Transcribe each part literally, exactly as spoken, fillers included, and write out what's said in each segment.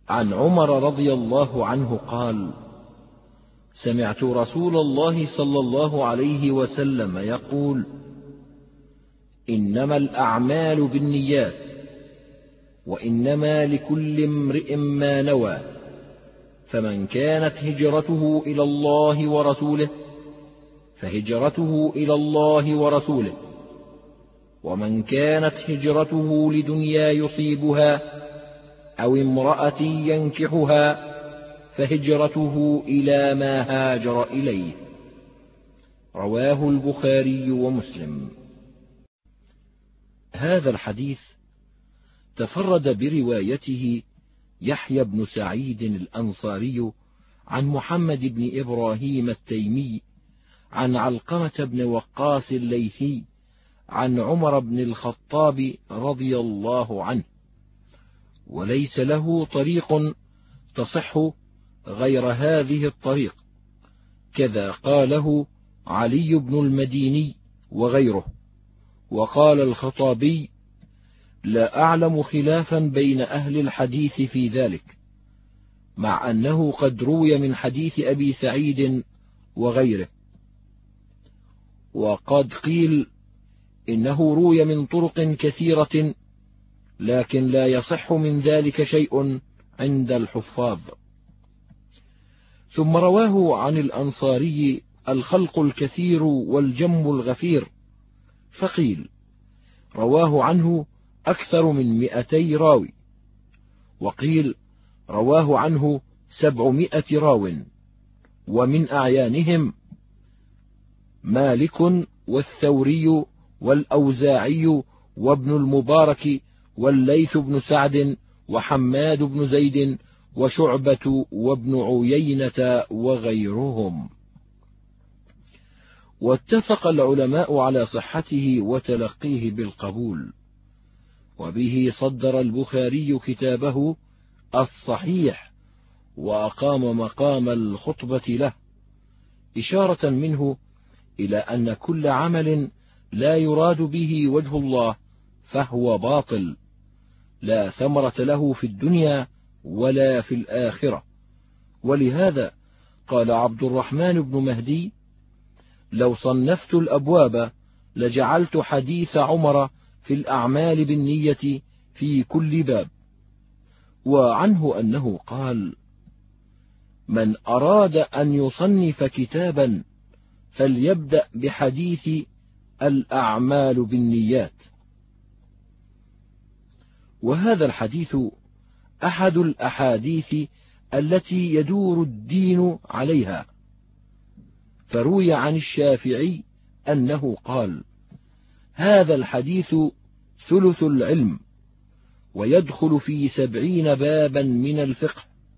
عن عمر رضي الله عنه قال: سمعت رسول الله صلى الله عليه وسلم يقول: إنما الأعمال بالنيات، وإنما لكل امرئ ما نوى، فمن كانت هجرته إلى الله ورسوله فهجرته إلى الله ورسوله، ومن كانت هجرته لدنيا يصيبها أو امرأة ينكحها فهجرته إلى ما هاجر إليه. رواه البخاري ومسلم. هذا الحديث تفرد بروايته يحيى بن سعيد الأنصاري عن محمد بن إبراهيم التيمي عن علقمة بن وقاص الليثي عن عمر بن الخطاب رضي الله عنه، وليس له طريق تصح غير هذه الطريق، كذا قاله علي بن المديني وغيره. وقال الخطابي: لا أعلم خلافا بين أهل الحديث في ذلك، مع أنه قد روي من حديث أبي سعيد وغيره. وقد قيل إنه روي من طرق كثيرة، لكن لا يصح من ذلك شيء عند الحفاظ. ثم رواه عن الأنصاري الخلق الكثير والجم الغفير، فقيل رواه عنه أكثر من مئتي راوي، وقيل رواه عنه سبعمائة راو، ومن أعيانهم مالك والثوري والأوزاعي وابن المبارك والليث بن سعد وحماد بن زيد وشعبة وابن عيينة وغيرهم. واتفق العلماء على صحته وتلقيه بالقبول، وبه صدر البخاري كتابه الصحيح، وأقام مقام الخطبة له، إشارة منه إلى أن كل عمل لا يراد به وجه الله فهو باطل، لا ثمرة له في الدنيا ولا في الآخرة. ولهذا قال عبد الرحمن بن مهدي: لو صنفت الأبواب لجعلت حديث عمر في الأعمال بالنية في كل باب. وعنه أنه قال: من أراد أن يصنف كتابا فليبدأ بحديث الأعمال بالنيات. وهذا الحديث أحد الأحاديث التي يدور الدين عليها، فروي عن الشافعي أنه قال: هذا الحديث ثلث العلم، ويدخل في سبعين بابا من الفقه.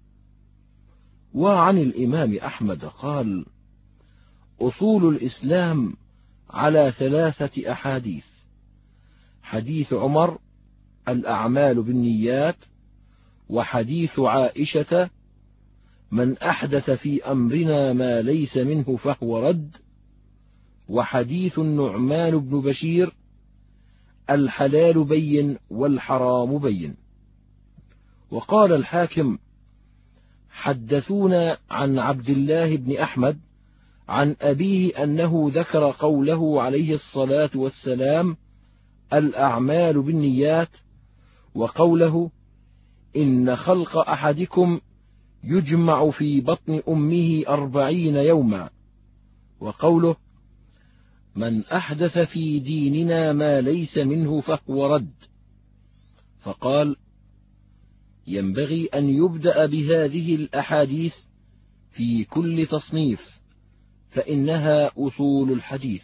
وعن الإمام أحمد قال: أصول الإسلام على ثلاثة أحاديث: حديث عمر الأعمال بالنيات، وحديث عائشة من أحدث في أمرنا ما ليس منه فهو رد، وحديث النعمان بن بشير الحلال بين والحرام بين. وقال الحاكم: حدثونا عن عبد الله بن أحمد عن أبيه أنه ذكر قوله عليه الصلاة والسلام: الأعمال بالنيات، وقوله: إن خلق أحدكم يجمع في بطن أمه أربعين يوما، وقوله: من أحدث في ديننا ما ليس منه فهو رد. فقال: ينبغي أن يبدأ بهذه الأحاديث في كل تصنيف، فإنها أصول الحديث.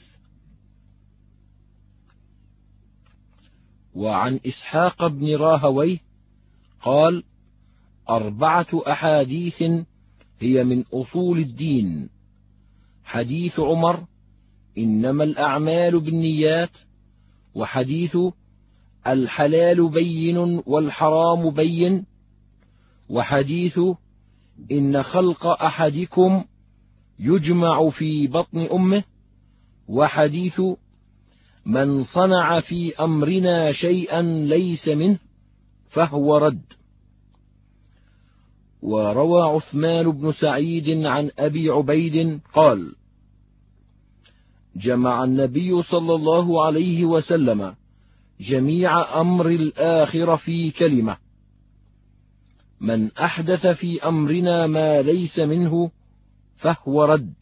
وعن إسحاق بن راهويه قال: أربعة أحاديث هي من أصول الدين: حديث عمر إنما الأعمال بالنيات، وحديث الحلال بين والحرام بين، وحديث إن خلق أحدكم يجمع في بطن أمه، وحديث من صنع في أمرنا شيئا ليس منه فهو رد. وروى عثمان بن سعيد عن أبي عبيد قال: جمع النبي صلى الله عليه وسلم جميع أمر الآخرة في كلمة: من أحدث في أمرنا ما ليس منه فهو رد.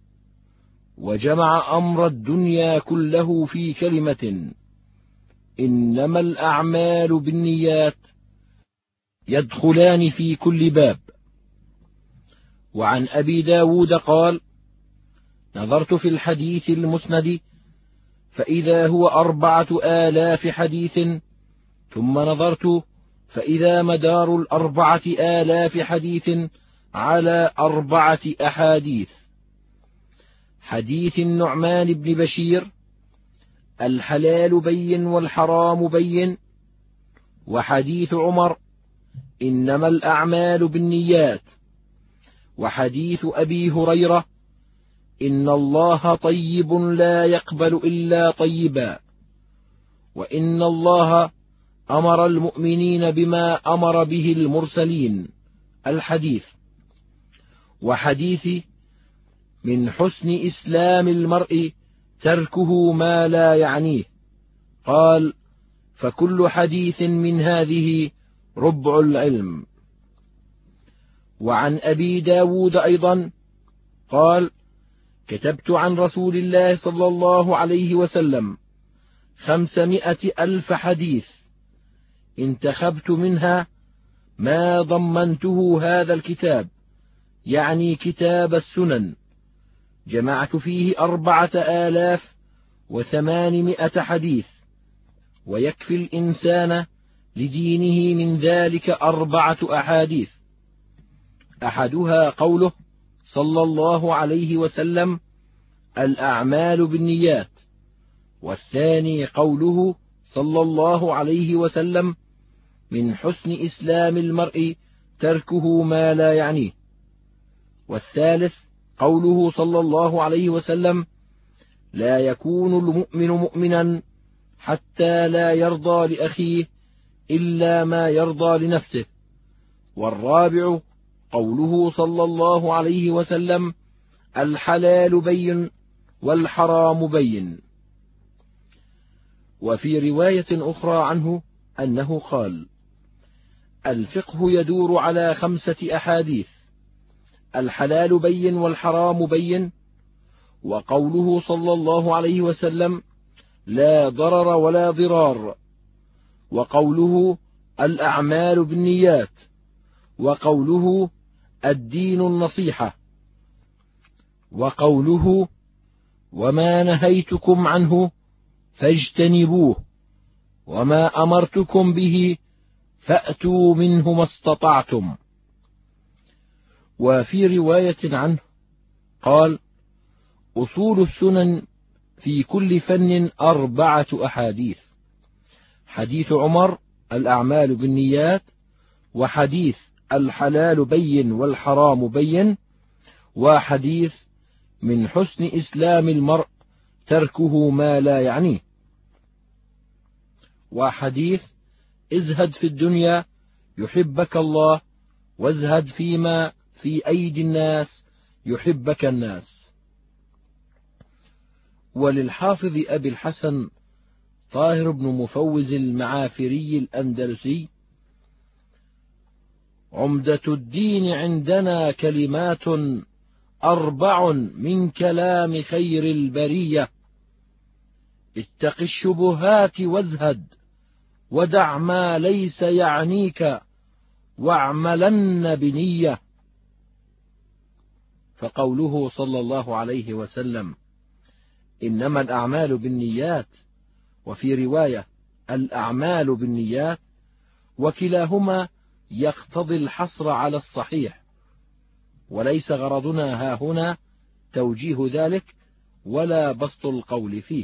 وجمع أمر الدنيا كله في كلمة: إنما الأعمال بالنيات، يدخلان في كل باب. وعن أبي داود قال: نظرت في الحديث المسند فإذا هو أربعة آلاف حديث، ثم نظرت فإذا مدار الأربعة آلاف حديث على أربعة أحاديث: حديث النعمان بن بشير: الحلال بين والحرام بين، وحديث عمر: إنما الأعمال بالنيات، وحديث أبي هريرة: إن الله طيب لا يقبل إلا طيبا، وإن الله أمر المؤمنين بما أمر به المرسلين، الحديث. وحديث من حسن إسلام المرء تركه ما لا يعنيه، قال: فكل حديث من هذه ربع العلم. وعن أبي داود أيضا قال: كتبت عن رسول الله صلى الله عليه وسلم خمسمائة ألف حديث، انتخبت منها ما ضمنته هذا الكتاب، يعني كتاب السنن، جمعت فيه أربعة آلاف وثمانمائة حديث، ويكفي الإنسان لدينه من ذلك أربعة أحاديث: أحدها قوله صلى الله عليه وسلم: الأعمال بالنيات، والثاني قوله صلى الله عليه وسلم: من حسن إسلام المرء تركه ما لا يعنيه، والثالث قوله صلى الله عليه وسلم: لا يكون المؤمن مؤمنا حتى لا يرضى لأخيه إلا ما يرضى لنفسه، والرابع قوله صلى الله عليه وسلم: الحلال بين والحرام بين. وفي رواية أخرى عنه أنه قال: الفقه يدور على خمسة أحاديث: الحلال بين والحرام بين، وقوله صلى الله عليه وسلم: لا ضرر ولا ضرار، وقوله: الأعمال بالنيات، وقوله: الدين النصيحة، وقوله: وما نهيتكم عنه فاجتنبوه، وما أمرتكم به فأتوا منه ما استطعتم. وفي رواية عنه قال: أصول السنن في كل فن أربعة أحاديث: حديث عمر: الأعمال بالنيات، وحديث الحلال بين والحرام بين، وحديث من حسن إسلام المرء تركه ما لا يعنيه، وحديث ازهد في الدنيا يحبك الله، وازهد فيما في أيدي الناس يحبك الناس. وللحافظ أبي الحسن طاهر بن مفوز المعافري الأندلسي: عمدة الدين عندنا كلمات أربع من كلام خير البرية: اتق الشبهات وازهد، ودع ما ليس يعنيك، واعملن بنية. فقوله صلى الله عليه وسلم: إنما الأعمال بالنيات، وفي رواية: الأعمال بالنيات، وكلاهما يقتضي الحصر على الصحيح، وليس غرضنا ها هنا توجيه ذلك ولا بسط القول فيه.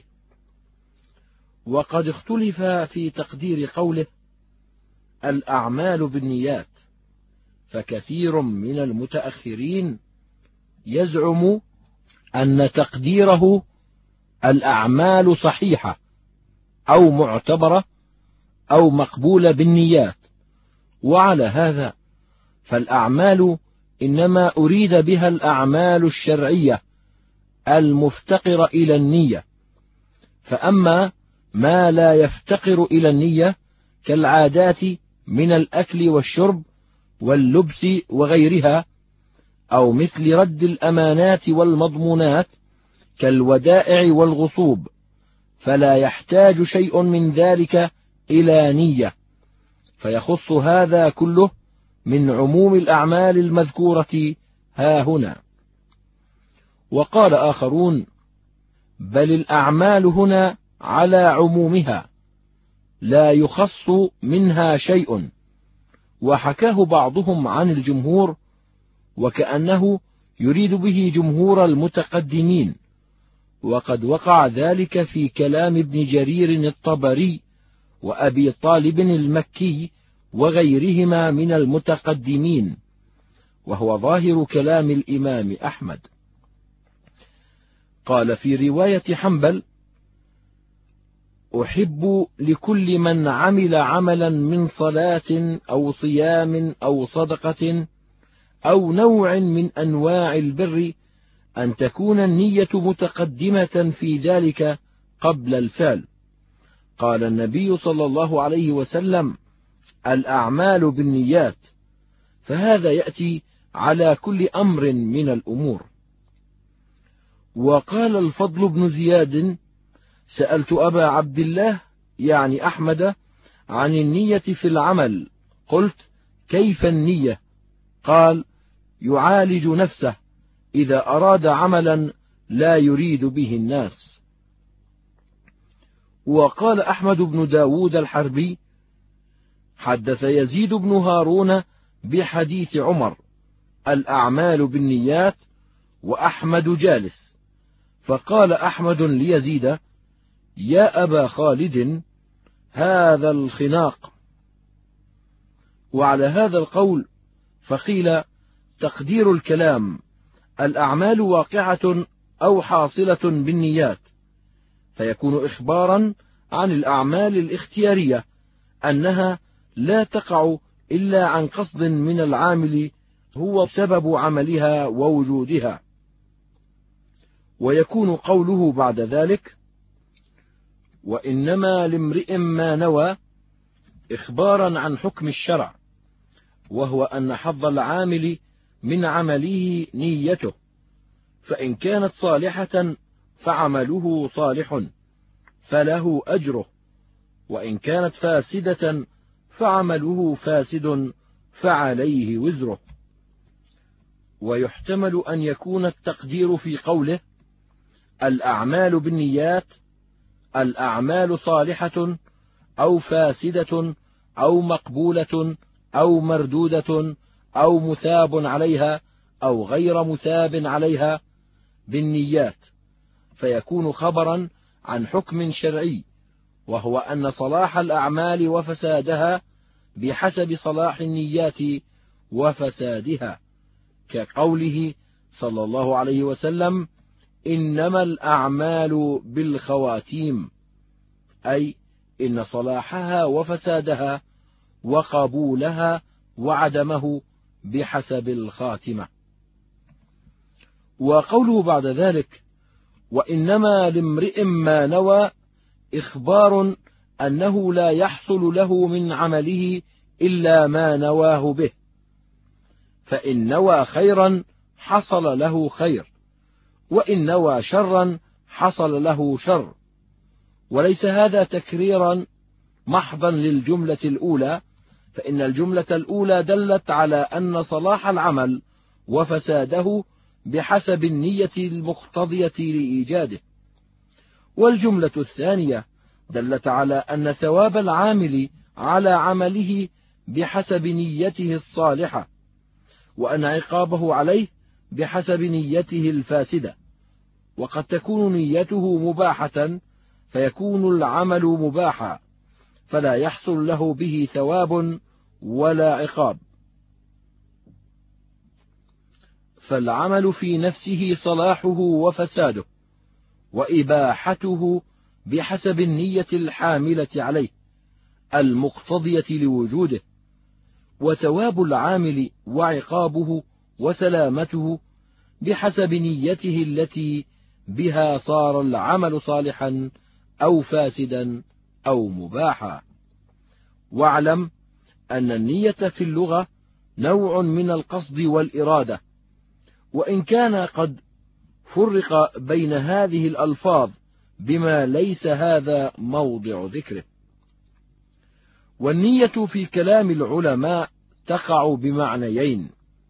وقد اختلف في تقدير قوله الأعمال بالنيات، فكثير من المتأخرين يزعم أن تقديره الأعمال صحيحة أو معتبرة أو مقبولة بالنيات، وعلى هذا فالأعمال إنما أريد بها الأعمال الشرعية المفتقرة إلى النية، فأما ما لا يفتقر إلى النية كالعادات من الأكل والشرب واللبس وغيرها، أو مثل رد الأمانات والمضمونات كالودائع والغصوب، فلا يحتاج شيء من ذلك إلى نية، فيخص هذا كله من عموم الأعمال المذكورة ها هنا. وقال آخرون: بل الأعمال هنا على عمومها لا يخص منها شيء. وحكاه بعضهم عن الجمهور، وكأنه يريد به جمهور المتقدمين، وقد وقع ذلك في كلام ابن جرير الطبري وأبي طالب المكي وغيرهما من المتقدمين، وهو ظاهر كلام الإمام أحمد. قال في رواية حنبل: أحب لكل من عمل عملا من صلاة أو صيام أو صدقة أو نوع من أنواع البر أن تكون النية متقدمة في ذلك قبل الفعل. قال النبي صلى الله عليه وسلم: الأعمال بالنيات، فهذا يأتي على كل أمر من الأمور. وقال الفضل بن زياد: سألت أبا عبد الله يعني أحمد عن النية في العمل، قلت: كيف النية؟ قال: يعالج نفسه إذا أراد عملا لا يريد به الناس. وقال أحمد بن داود الحربي: حدث يزيد بن هارون بحديث عمر: الأعمال بالنيات، وأحمد جالس، فقال أحمد ليزيد: يا أبا خالد، هذا الخناق. وعلى هذا القول فقيل: تقدير الكلام: الأعمال واقعة أو حاصلة بالنيات، فيكون إخبارا عن الأعمال الاختيارية أنها لا تقع إلا عن قصد من العامل هو سبب عملها ووجودها. ويكون قوله بعد ذلك: وإنما لامرئ ما نوى، إخبارا عن حكم الشرع، وهو أن حظ العامل من عمله نيته، فإن كانت صالحة فعمله صالح فله أجره، وإن كانت فاسدة فعمله فاسد فعليه وزره. ويحتمل أن يكون التقدير في قوله: الأعمال بالنيات، الأعمال صالحة أو فاسدة أو مقبولة أو مردودة أو مثاب عليها أو غير مثاب عليها بالنيات، فيكون خبرا عن حكم شرعي، وهو أن صلاح الأعمال وفسادها بحسب صلاح النيات وفسادها، كقوله صلى الله عليه وسلم: إنما الأعمال بالخواتيم، أي إن صلاحها وفسادها وقبولها وعدمه بحسب الخاتمة. وقوله بعد ذلك: وإنما لامرئ ما نوى، إخبار أنه لا يحصل له من عمله إلا ما نواه به، فإن نوى خيرا حصل له خير، وإن نوى شرا حصل له شر. وليس هذا تكريرا محضا للجملة الأولى، فإن الجملة الأولى دلت على أن صلاح العمل وفساده بحسب النية المقتضية لإيجاده، والجملة الثانية دلت على أن ثواب العامل على عمله بحسب نيته الصالحة، وأن عقابه عليه بحسب نيته الفاسدة. وقد تكون نيته مباحة فيكون العمل مباحا، فلا يحصل له به ثواب ولا عقاب. فالعمل في نفسه صلاحه وفساده وإباحته بحسب النية الحاملة عليه المقتضية لوجوده، وثواب العامل وعقابه وسلامته بحسب نيته التي بها صار العمل صالحا أو فاسدا أو مباحا. واعلم أن النية في اللغة نوع من القصد والإرادة، وإن كان قد فرق بين هذه الألفاظ بما ليس هذا موضع ذكره. والنية في كلام العلماء تقع بمعنيين: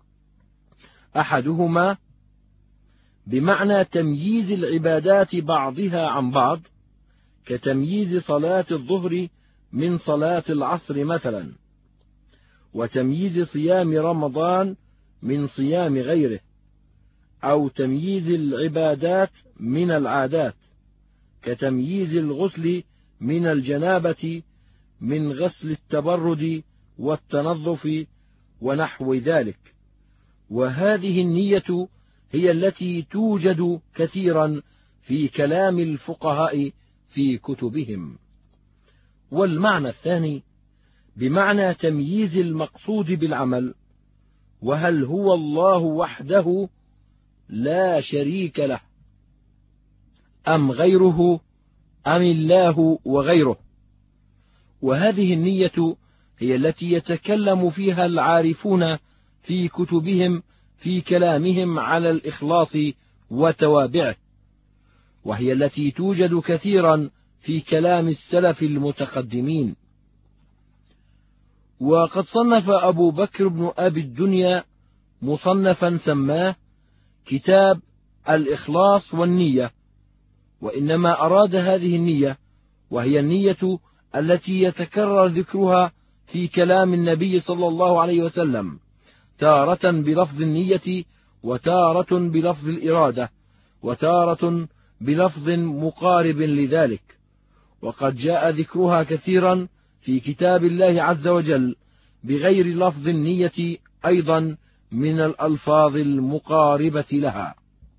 أحدهما بمعنى تمييز العبادات بعضها عن بعض، كتمييز صلاة الظهر من صلاة العصر مثلا، وتمييز صيام رمضان من صيام غيره، أو تمييز العبادات من العادات، كتمييز الغسل من الجنابة من غسل التبرد والتنظف ونحو ذلك. وهذه النية هي التي توجد كثيرا في كلام الفقهاء في كتبهم. والمعنى الثاني بمعنى تمييز المقصود بالعمل، وهل هو الله وحده لا شريك له، أم غيره، أم الله وغيره. وهذه النية هي التي يتكلم فيها العارفون في كتبهم في كلامهم على الإخلاص وتوابعه، وهي التي توجد كثيرا في كلام السلف المتقدمين. وقد صنف أبو بكر بن أبي الدنيا مصنفا سماه كتاب الإخلاص والنية، وإنما أراد هذه النية، وهي النية التي يتكرر ذكرها في كلام النبي صلى الله عليه وسلم، تارة بلفظ النية، وتارة بلفظ الإرادة، وتارة بلفظ مقارب لذلك. وقد جاء ذكرها كثيرا في كتاب الله عز وجل بغير لفظ النية أيضا من الألفاظ المقاربة لها.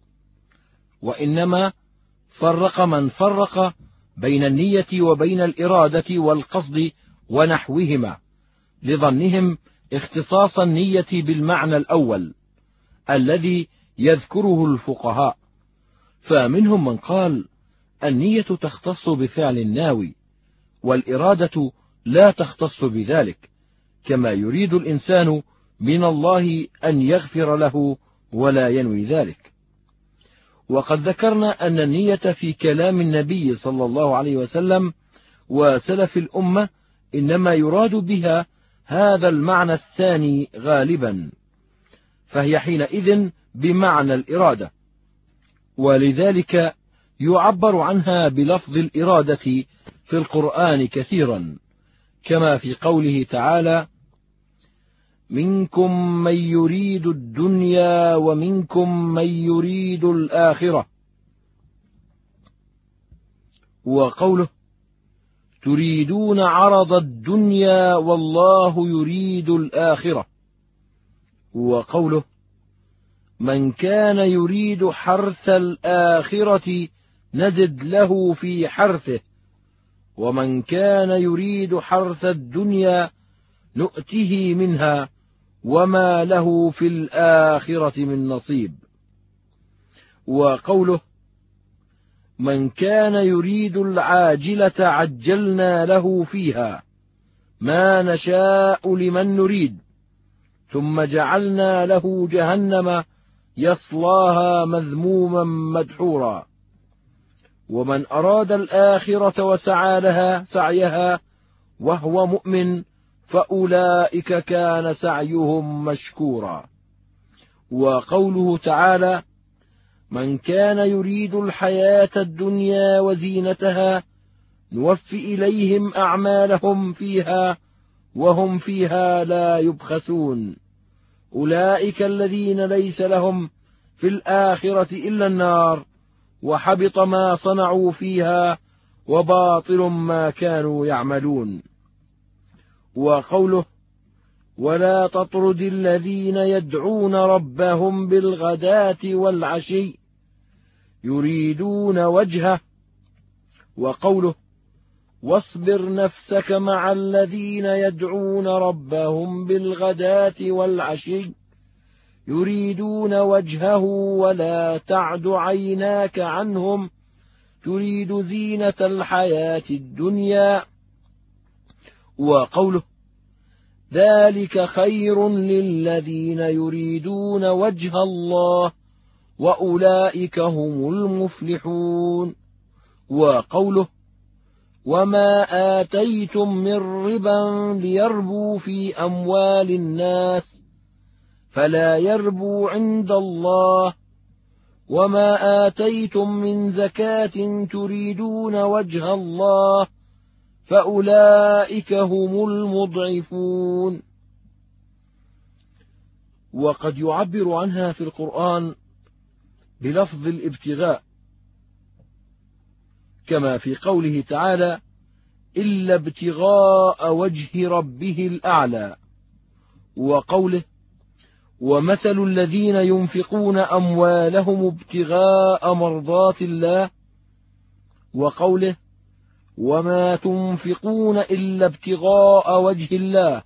وإنما فرق من فرق بين النية وبين الإرادة والقصد ونحوهما، لظنهم اختصاص النية بالمعنى الأول الذي يذكره الفقهاء. فمنهم من قال النية تختص بفعل الناوي، والإرادة لا تختص بذلك، كما يريد الإنسان من الله أن يغفر له ولا ينوي ذلك. وقد ذكرنا أن النية في كلام النبي صلى الله عليه وسلم وسلف الأمة إنما يراد بها هذا المعنى الثاني غالبا، فهي حينئذ بمعنى الإرادة، ولذلك يعبر عنها بلفظ الإرادة في القرآن كثيرا، كما في قوله تعالى: منكم من يريد الدنيا ومنكم من يريد الآخرة، وقوله: تريدون عرض الدنيا والله يريد الآخرة، وقوله: من كان يريد حرث الآخرة نزد له في حرثه، ومن كان يريد حرث الدنيا نؤته منها وما له في الآخرة من نصيب. وقوله: من كان يريد العاجلة عجلنا له فيها ما نشاء لمن نريد ثم جعلنا له جهنم يصلاها مذموما مدحورا. ومن أراد الآخرة وسعى لها سعيها وهو مؤمن فأولئك كان سعيهم مشكورا. وقوله تعالى: من كان يريد الحياة الدنيا وزينتها نوف إليهم أعمالهم فيها وهم فيها لا يبخسون، أولئك الذين ليس لهم في الآخرة إلا النار وحبط ما صنعوا فيها وباطل ما كانوا يعملون. وقوله: ولا تطرد الذين يدعون ربهم بالغداة والعشي يريدون وجهه. وقوله: واصبر نفسك مع الذين يدعون ربهم بالغداة والعشي يريدون وجهه ولا تعد عيناك عنهم تريد زينة الحياة الدنيا. وقوله ذلك خير للذين يريدون وجه الله وأولئك هم المفلحون. وقوله وما آتيتم من ربا ليربو في أموال الناس فلا يربو عند الله وما آتيتم من زكاة تريدون وجه الله فأولئك هم المضعفون. وقد يعبر عنها في القرآن بلفظ الابتغاء، كما في قوله تعالى إلا ابتغاء وجه ربه الأعلى، وقوله ومثل الذين ينفقون أموالهم ابتغاء مرضات الله، وقوله وما تنفقون إلا ابتغاء وجه الله،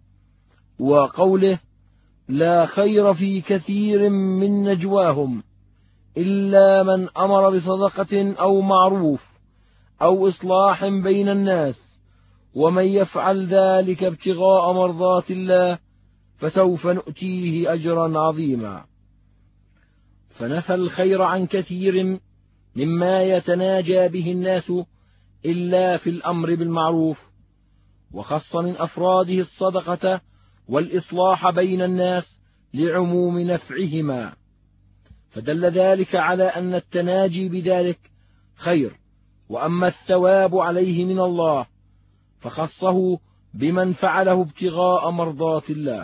وقوله لا خير في كثير من نجواهم إلا من أمر بصدقة أو معروف أو إصلاح بين الناس ومن يفعل ذلك ابتغاء مرضات الله فسوف نؤتيه أجرا عظيما. فنفى الخير عن كثير مما يتناجى به الناس إلا في الأمر بالمعروف، وخص من أفراده الصدقة والإصلاح بين الناس لعموم نفعهما، فدل ذلك على أن التناجي بذلك خير، وأما الثواب عليه من الله فخصه بمن فعله ابتغاء مرضات الله.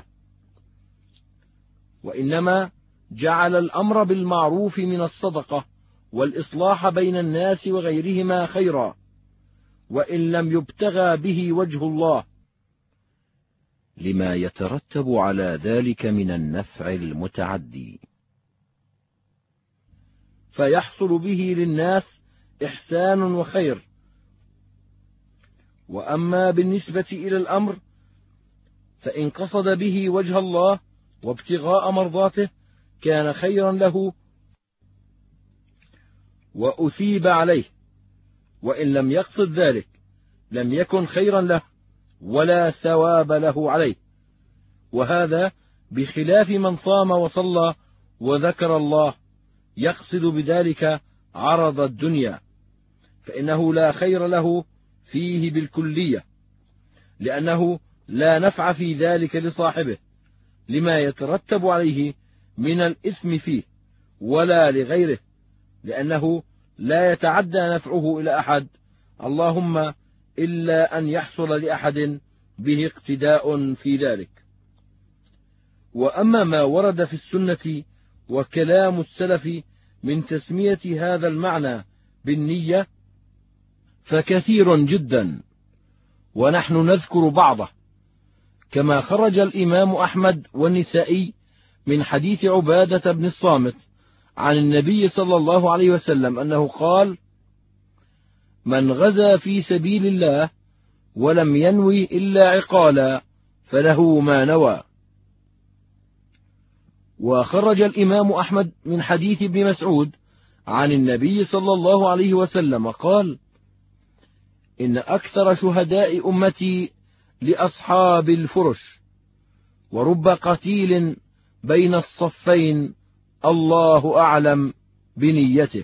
وإنما جعل الأمر بالمعروف من الصدقة والإصلاح بين الناس وغيرهما خيرا، وإن لم يبتغى به وجه الله، لما يترتب على ذلك من النفع المتعدي، فيحصل به للناس إحسان وخير. وأما بالنسبة إلى الأمر فإن قصد به وجه الله وابتغاء مرضاته كان خيرا له وأثيب عليه، وإن لم يقصد ذلك لم يكن خيرا له ولا ثواب له عليه. وهذا بخلاف من صام وصلى وذكر الله يقصد بذلك عرض الدنيا، فإنه لا خير له فيه بالكلية، لأنه لا نفع في ذلك لصاحبه لما يترتب عليه من الإثم فيه، ولا لغيره لأنه لا يتعدى نفعه إلى أحد، اللهم إلا أن يحصل لأحد به اقتداء في ذلك. وأما ما ورد في السنة وكلام السلف من تسمية هذا المعنى بالنية فكثير جدا، ونحن نذكر بعضه، كما خرج الإمام أحمد والنسائي من حديث عبادة بن الصامت عن النبي صلى الله عليه وسلم أنه قال من غزا في سبيل الله ولم ينوي إلا عقالا فله ما نوى. وخرج الإمام أحمد من حديث ابن مسعود عن النبي صلى الله عليه وسلم قال إن أكثر شهداء أمتي لأصحاب الفرش، ورب قتيل بين الصفين الله أعلم بنيته.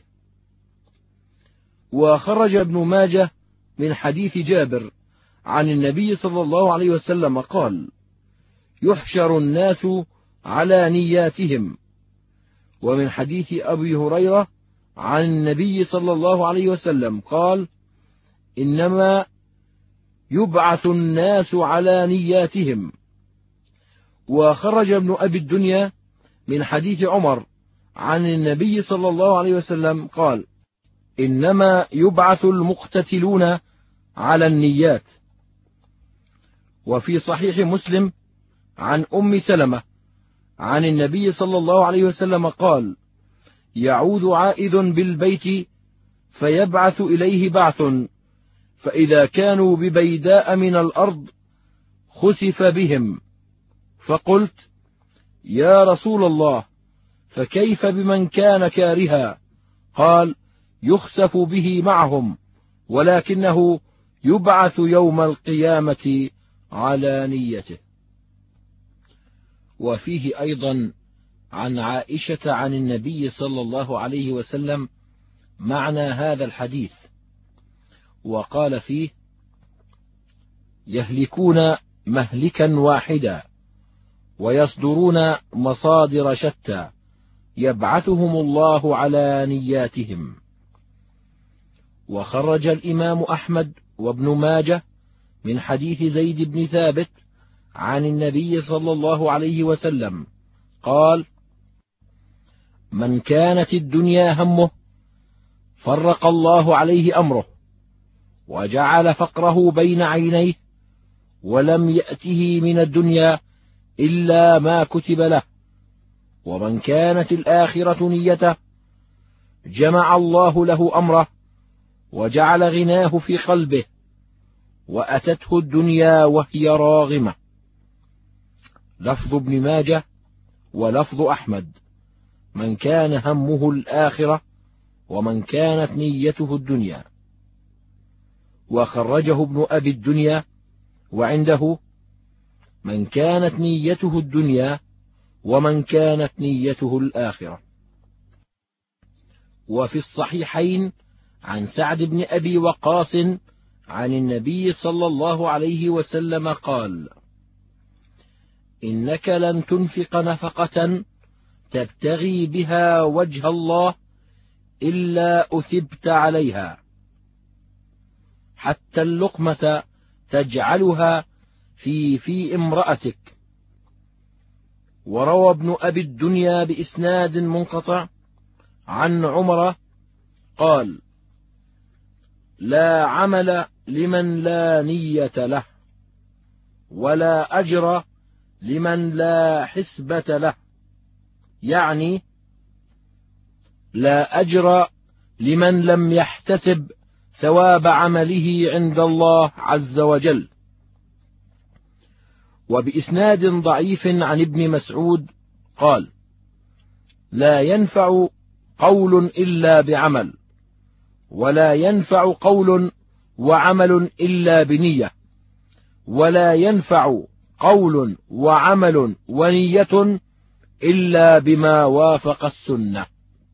وخرج ابن ماجه من حديث جابر عن النبي صلى الله عليه وسلم قال يحشر الناس على نياتهم. ومن حديث أبي هريرة عن النبي صلى الله عليه وسلم قال إنما يبعث الناس على نياتهم. وخرج ابن أبي الدنيا من حديث عمر عن النبي صلى الله عليه وسلم قال إنما يبعث المقتتلون على النيات. وفي صحيح مسلم عن أم سلمة عن النبي صلى الله عليه وسلم قال يعود عائد بالبيت فيبعث إليه بعث فإذا كانوا ببيداء من الأرض خسف بهم، فقلت: يا رسول الله، فكيف بمن كان كارها؟ قال: يخسف به معهم، ولكنه يبعث يوم القيامة على نيته. وفيه أيضا عن عائشة عن النبي صلى الله عليه وسلم معنى هذا الحديث، وقال فيه: يهلكون مهلكا واحدا ويصدرون مصادر شتى يبعثهم الله على نياتهم. وخرج الإمام أحمد وابن ماجه من حديث زيد بن ثابت عن النبي صلى الله عليه وسلم قال: من كانت الدنيا همه فرق الله عليه أمره وجعل فقره بين عينيه، ولم يأته من الدنيا إلا ما كتب له. ومن كانت الآخرة نيته جمع الله له أمره وجعل غناه في قلبه، وأتته الدنيا وهي راغمة. لفظ ابن ماجه ولفظ أحمد: من كان همه الآخرة ومن كانت نيته الدنيا. وخرجه ابن أبي الدنيا وعنده: من كانت نيته الدنيا ومن كانت نيته الآخرة. وفي الصحيحين عن سعد بن أبي وقاص عن النبي صلى الله عليه وسلم قال: إنك لن تنفق نفقة تبتغي بها وجه الله إلا أثبت عليها، حتى اللقمة تجعلها في في امرأتك. وروى ابن أبي الدنيا بإسناد منقطع عن عمر قال: لا عمل لمن لا نية له، ولا أجر لمن لا حسبة له، يعني لا أجر لمن لم يحتسب ثواب عمله عند الله عز وجل. وبإسناد ضعيف عن ابن مسعود قال: لا ينفع قول إلا بعمل، ولا ينفع قول وعمل إلا بنية، ولا ينفع قول وعمل ونية إلا بما وافق السنة.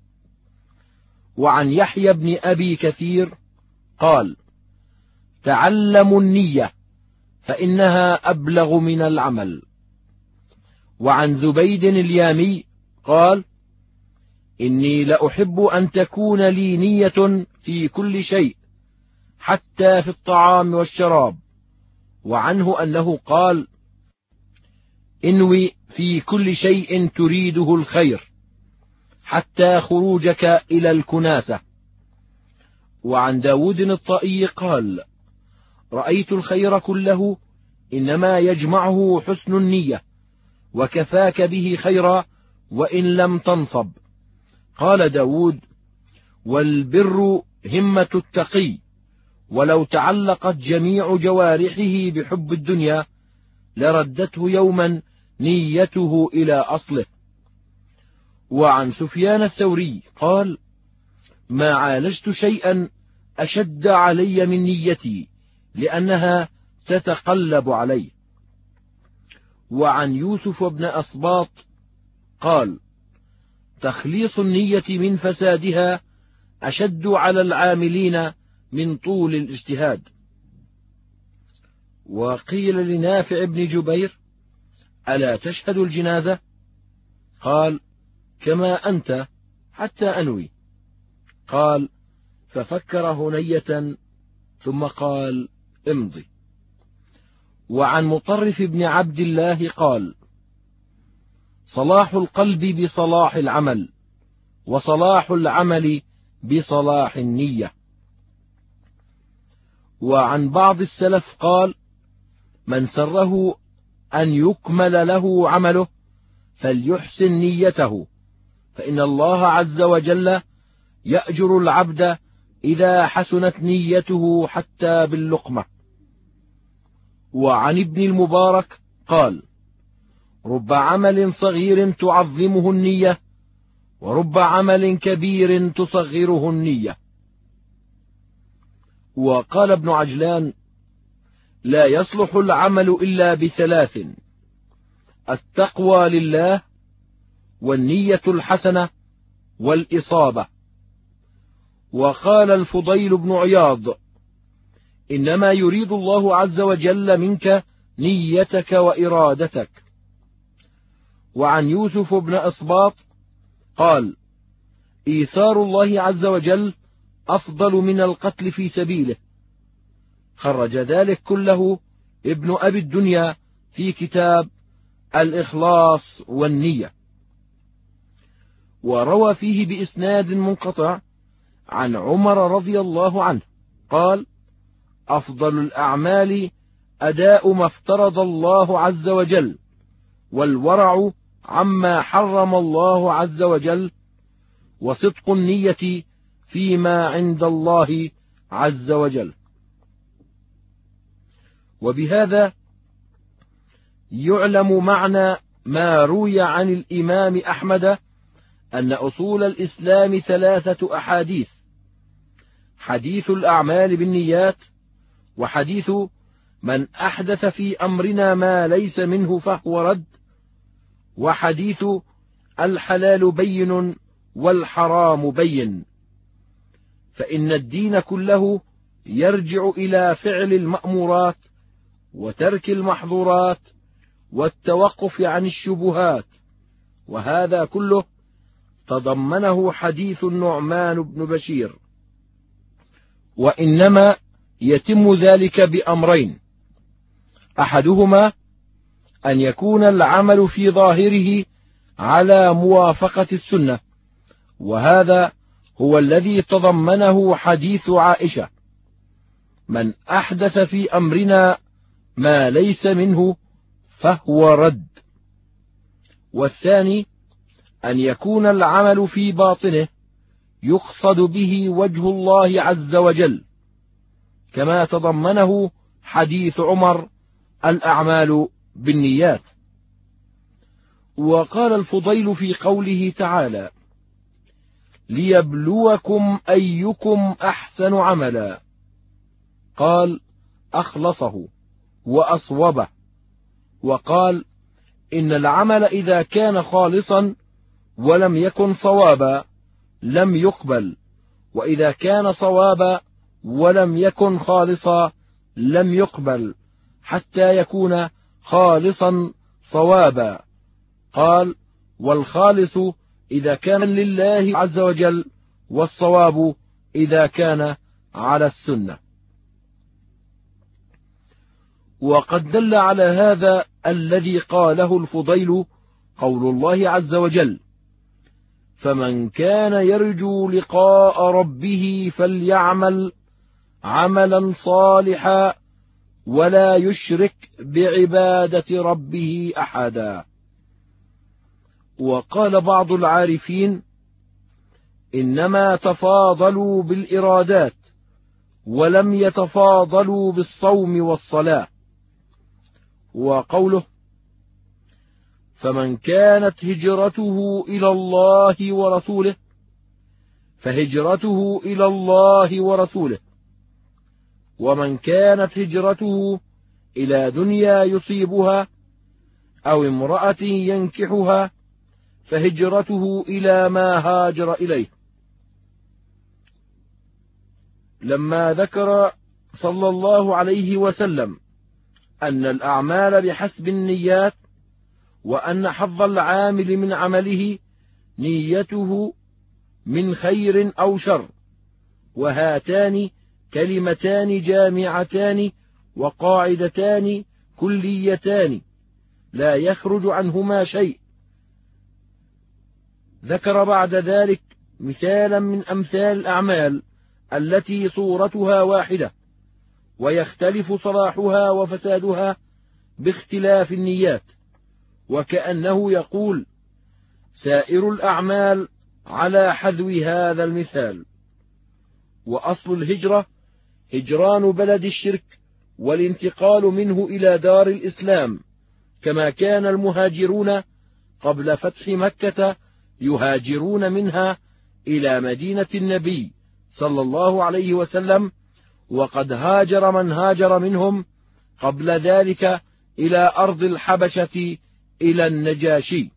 وعن يحيى بن أبي كثير قال: تعلموا النية فإنها أبلغ من العمل. وعن زبيد اليامي قال: إني لأحب أن تكون لي نية في كل شيء حتى في الطعام والشراب. وعنه أنه قال: انوي في كل شيء تريده الخير حتى خروجك إلى الكناسة. وعن داود الطائي قال: رأيت الخير كله إنما يجمعه حسن النية، وكفاك به خيرا وإن لم تنصب. قال داود: والبر همة التقي، ولو تعلقت جميع جوارحه بحب الدنيا لردته يوما نيته إلى أصله. وعن سفيان الثوري قال: ما عالجت شيئا أشد علي من نيتي، لأنها تتقلب علي. وعن يوسف بن أصباط قال: تخليص النية من فسادها أشد على العاملين من طول الاجتهاد. وقيل لنافع بن جبير: ألا تشهد الجنازة؟ قال: كما أنت حتى أنوي. قال: ففكر هنية ثم قال: امضي. وعن مطرف بن عبد الله قال: صلاح القلب بصلاح العمل، وصلاح العمل بصلاح النية. وعن بعض السلف قال: من سره أن يكمل له عمله فليحسن نيته، فإن الله عز وجل يأجر العبد إذا حسنت نيته حتى باللقمة. وعن ابن المبارك قال: رب عمل صغير تعظمه النية، ورب عمل كبير تصغره النية. وقال ابن عجلان: لا يصلح العمل إلا بثلاث: التقوى لله، والنية الحسنة، والإصابة. وقال الفضيل بن عياض: إنما يريد الله عز وجل منك نيتك وإرادتك. وعن يوسف بن أصباط قال: إيثار الله عز وجل أفضل من القتل في سبيله. خرج ذلك كله ابن أبي الدنيا في كتاب الإخلاص والنية. وروى فيه بإسناد منقطع عن عمر رضي الله عنه قال: أفضل الأعمال أداء ما افترض الله عز وجل، والورع عما حرم الله عز وجل، وصدق النية فيما عند الله عز وجل. وبهذا يعلم معنى ما روي عن الإمام أحمد أن أصول الإسلام ثلاثة أحاديث: حديث الأعمال بالنيات، وحديث من أحدث في أمرنا ما ليس منه فهو رد، وحديث الحلال بين والحرام بين. فإن الدين كله يرجع إلى فعل المأمورات وترك المحظورات والتوقف عن الشبهات، وهذا كله تضمنه حديث النعمان بن بشير. وإنما يتم ذلك بأمرين: أحدهما أن يكون العمل في ظاهره على موافقة السنة، وهذا هو الذي تضمنه حديث عائشة: من أحدث في أمرنا ما ليس منه فهو رد. والثاني أن يكون العمل في باطنه يقصد به وجه الله عز وجل، كما تضمنه حديث عمر: الأعمال بالنيات. وقال الفضيل في قوله تعالى: ليبلوكم أيكم أحسن عملا، قال: أخلصه وأصوبه. وقال: إن العمل إذا كان خالصا ولم يكن صوابا لم يقبل، وإذا كان صوابا ولم يكن خالصا لم يقبل، حتى يكون خالصا صوابا. قال: والخالص إذا كان لله عز وجل، والصواب إذا كان على السنة. وقد دل على هذا الذي قاله الفضيل قول الله عز وجل: فمن كان يرجو لقاء ربه فليعمل عملا صالحا ولا يشرك بعبادة ربه أحدا. وقال بعض العارفين: إنما تفاضلوا بالإرادات ولم يتفاضلوا بالصوم والصلاة. وقوله: فمن كانت هجرته إلى الله ورسوله فهجرته إلى الله ورسوله، ومن كانت هجرته إلى دنيا يصيبها أو امرأة ينكحها فهجرته إلى ما هاجر إليه. لما ذكر صلى الله عليه وسلم أن الأعمال بحسب النيات، وأن حظ العامل من عمله نيته من خير أو شر، وهاتان كلمتان جامعتان وقاعدتان كليتان لا يخرج عنهما شيء، ذكر بعد ذلك مثالا من أمثال الأعمال التي صورتها واحدة ويختلف صلاحها وفسادها باختلاف النيات، وكأنه يقول: سائر الأعمال على حذو هذا المثال. وأصل الهجرة هجران بلد الشرك والانتقال منه إلى دار الإسلام، كما كان المهاجرون قبل فتح مكة يهاجرون منها إلى مدينة النبي صلى الله عليه وسلم، وقد هاجر من هاجر منهم قبل ذلك إلى أرض الحبشة إلى النجاشي.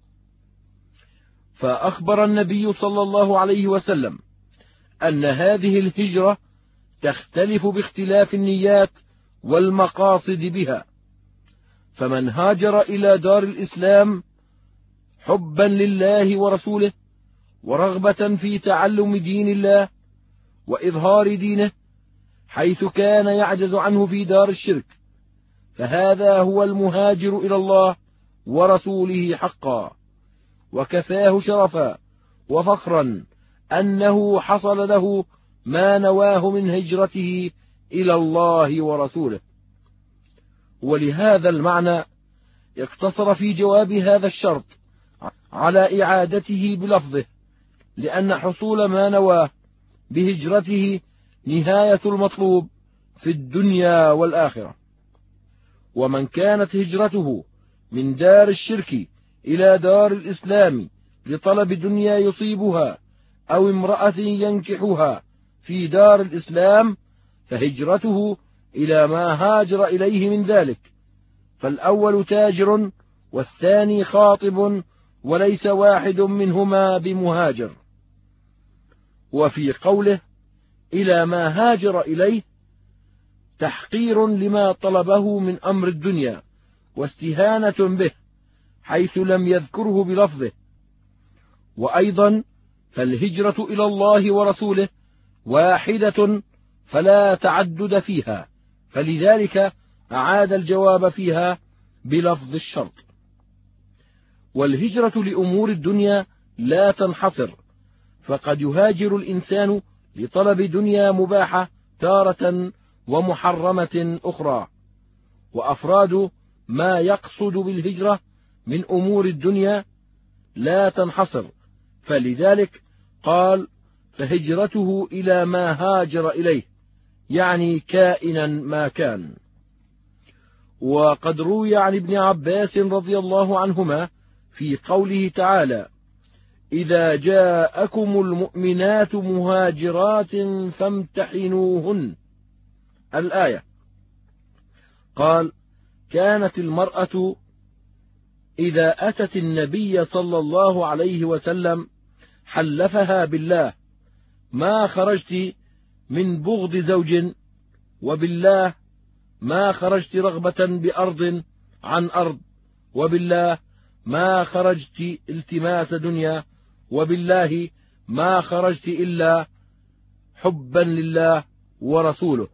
فأخبر النبي صلى الله عليه وسلم أن هذه الهجرة تختلف باختلاف النيات والمقاصد بها، فمن هاجر إلى دار الإسلام حبا لله ورسوله ورغبة في تعلم دين الله وإظهار دينه، حيث كان يعجز عنه في دار الشرك، فهذا هو المهاجر إلى الله ورسوله حقا، وكفاه شرفا وفخرا أنه حصل له ما نواه من هجرته إلى الله ورسوله. ولهذا المعنى اقتصر في جواب هذا الشرط على إعادته بلفظه، لأن حصول ما نواه بهجرته نهاية المطلوب في الدنيا والآخرة. ومن كانت هجرته من دار الشرك إلى دار الإسلام لطلب دنيا يصيبها أو امرأة ينكحها في دار الإسلام، فهجرته إلى ما هاجر إليه من ذلك، فالأول تاجر والثاني خاطب، وليس واحد منهما بمهاجر. وفي قوله إلى ما هاجر إليه تحقير لما طلبه من أمر الدنيا واستهانة به، حيث لم يذكره بلفظه. وأيضا فالهجرة إلى الله ورسوله واحدة فلا تعدد فيها، فلذلك أعاد الجواب فيها بلفظ الشرط. والهجرة لأمور الدنيا لا تنحصر، فقد يهاجر الإنسان لطلب دنيا مباحة تارة ومحرمة أخرى. وأفراد ما يقصد بالهجرة من أمور الدنيا لا تنحصر، فلذلك قال فهجرته إلى ما هاجر إليه، يعني كائنا ما كان. وقد روي عن ابن عباس رضي الله عنهما في قوله تعالى إذا جاءكم المؤمنات مهاجرات فامتحنوهن، الآية، قال كانت المرأة إذا أتت النبي صلى الله عليه وسلم حلفها بالله ما خرجت من بغض زوج، وبالله ما خرجت رغبة بأرض عن أرض، وبالله ما خرجت التماس دنيا، وبالله ما خرجت إلا حبا لله ورسوله.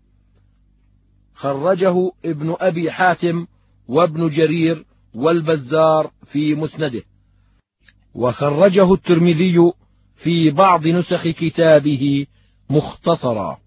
خرجه ابن أبي حاتم وابن جرير والبزار في مسنده، وخرجه الترمذي في بعض نسخ كتابه مختصرا.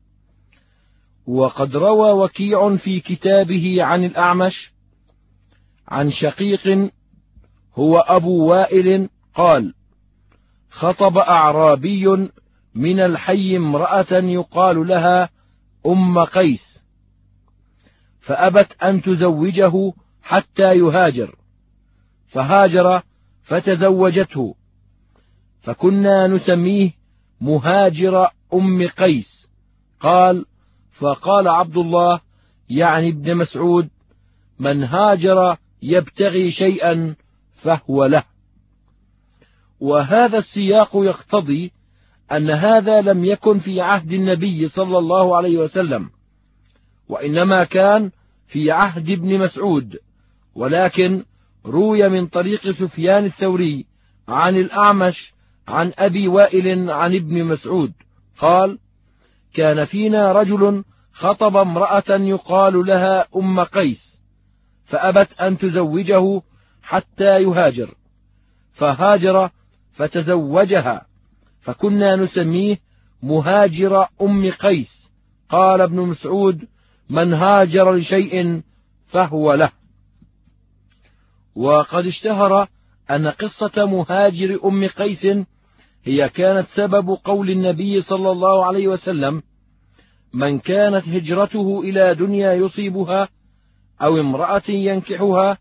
وقد روى وكيع في كتابه عن الأعمش عن شقيق هو أبو وائل قال خطب أعرابي من الحي امرأة يقال لها أم قيس، فأبت أن تزوجه حتى يهاجر، فهاجر فتزوجته، فكنا نسميه مهاجر أم قيس. قال فقال عبد الله يعني ابن مسعود من هاجر يبتغي شيئا فهو له. وهذا السياق يقتضي أن هذا لم يكن في عهد النبي صلى الله عليه وسلم، وإنما كان في عهد ابن مسعود، ولكن روي من طريق سفيان الثوري عن الأعمش عن أبي وائل عن ابن مسعود قال كان فينا رجل خطب امرأة يقال لها أم قيس، فأبت أن تزوجه حتى يهاجر، فهاجر فتزوجها، فكنا نسميه مهاجر أم قيس. قال ابن مسعود من هاجر لشيء فهو له. وقد اشتهر أن قصة مهاجر أم قيس هي كانت سبب قول النبي صلى الله عليه وسلم: من كانت هجرته إلى دنيا يصيبها أو امرأة ينكحها.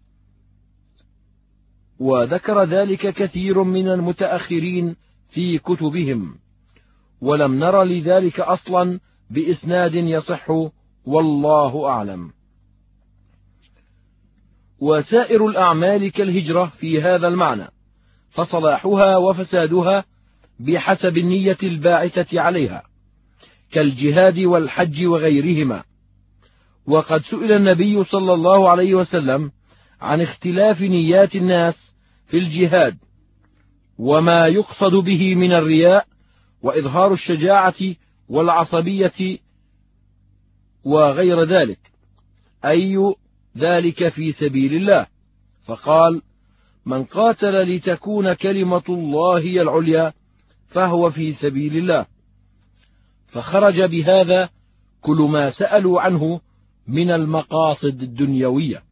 وذكر ذلك كثير من المتأخرين في كتبهم، ولم نر لذلك أصلا بإسناد يصح، والله أعلم. وسائر الأعمال كالهجرة في هذا المعنى، فصلاحها وفسادها بحسب النية الباعثة عليها، كالجهاد والحج وغيرهما. وقد سئل النبي صلى الله عليه وسلم عن اختلاف نيات الناس في الجهاد، وما يقصد به من الرياء وإظهار الشجاعة والعصبية وغير ذلك، أي ذلك في سبيل الله. فقال: من قاتل لتكون كلمة الله هي العليا فهو في سبيل الله. فخرج بهذا كل ما سألوا عنه من المقاصد الدنيوية.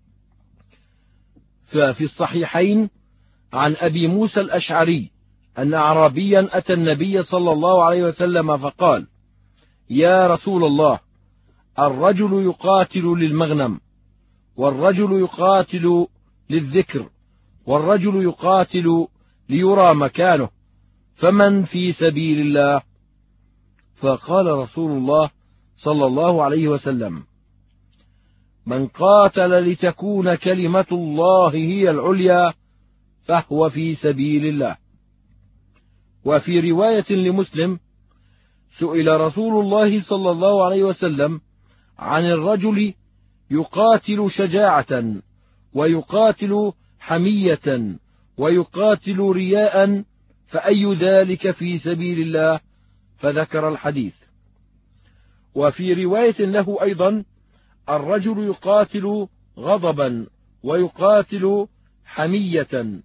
ففي الصحيحين عن أبي موسى الأشعري أن أعرابيا أتى النبي صلى الله عليه وسلم فقال: يا رسول الله، الرجل يقاتل للمغنم، والرجل يقاتل للذكر، والرجل يقاتل ليرى مكانه، فمن في سبيل الله؟ فقال رسول الله صلى الله عليه وسلم: من قاتل لتكون كلمة الله هي العليا فهو في سبيل الله. وفي رواية لمسلم: سئل رسول الله صلى الله عليه وسلم عن الرجل يقاتل شجاعة، ويقاتل حمية، ويقاتل رياء، فأي ذلك في سبيل الله؟ فذكر الحديث. وفي رواية له أيضا: الرجل يقاتل غضبا، ويقاتل حمية.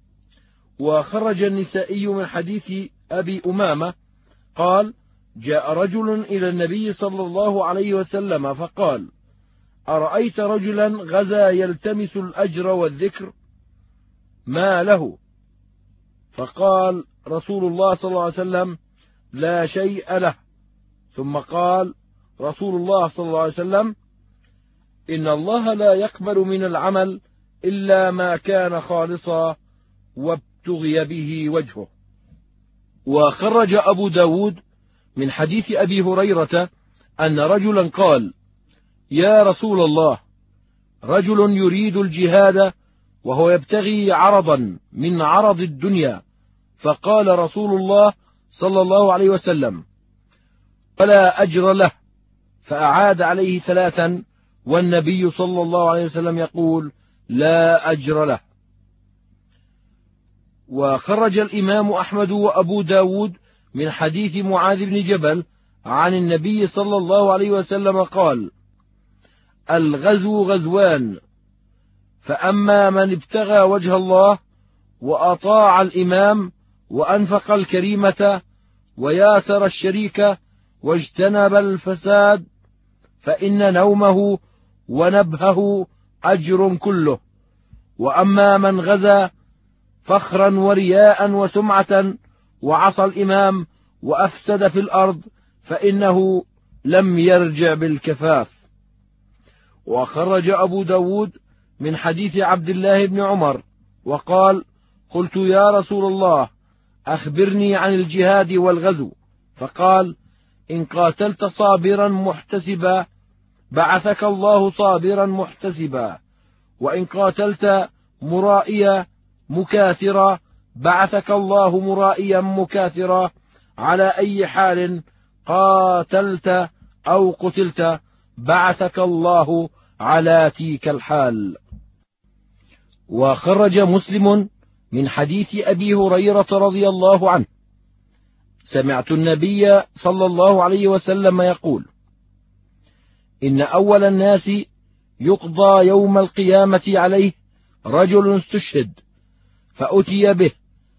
وخرج النسائي من حديث أبي أمامة قال: جاء رجل إلى النبي صلى الله عليه وسلم فقال: أرأيت رجلا غزا يلتمس الأجر والذكر، ما له؟ فقال رسول الله صلى الله عليه وسلم: لا شيء له. ثم قال رسول الله صلى الله عليه وسلم: إن الله لا يقبل من العمل إلا ما كان خالصا وابتغي به وجهه. وخرج أبو داود من حديث أبي هريرة أن رجلا قال: يا رسول الله، رجل يريد الجهاد وهو يبتغي عرضا من عرض الدنيا. فقال رسول الله صلى الله عليه وسلم: فلا أجر له. فأعاد عليه ثلاثا، والنبي صلى الله عليه وسلم يقول: لا أجر له. وخرج الإمام أحمد وأبو داود من حديث معاذ بن جبل عن النبي صلى الله عليه وسلم قال: الغزو غزوان، فأما من ابتغى وجه الله وأطاع الإمام وأنفق الكريمة وياسر الشريك واجتنب الفساد فإن نومه ونبهه أجر كله. وأما من غزا فخرا ورياء وسمعة وعصى الإمام وأفسد في الأرض فإنه لم يرجع بالكفاف. وخرج أبو داود من حديث عبد الله بن عمر وقال: قلت يا رسول الله، أخبرني عن الجهاد والغزو. فقال: إن قاتلت صابرا محتسبا بعثك الله صابرا محتسبا، وإن قاتلت مرائيا مكاثرا بعثك الله مرائيا مكاثرا. على أي حال قاتلت أو قتلت بعثك الله على تلك الحال. وخرج مسلم من حديث أبي هريرة رضي الله عنه: سمعت النبي صلى الله عليه وسلم يقول: إن أول الناس يقضى يوم القيامة عليه رجل استشهد، فأتي به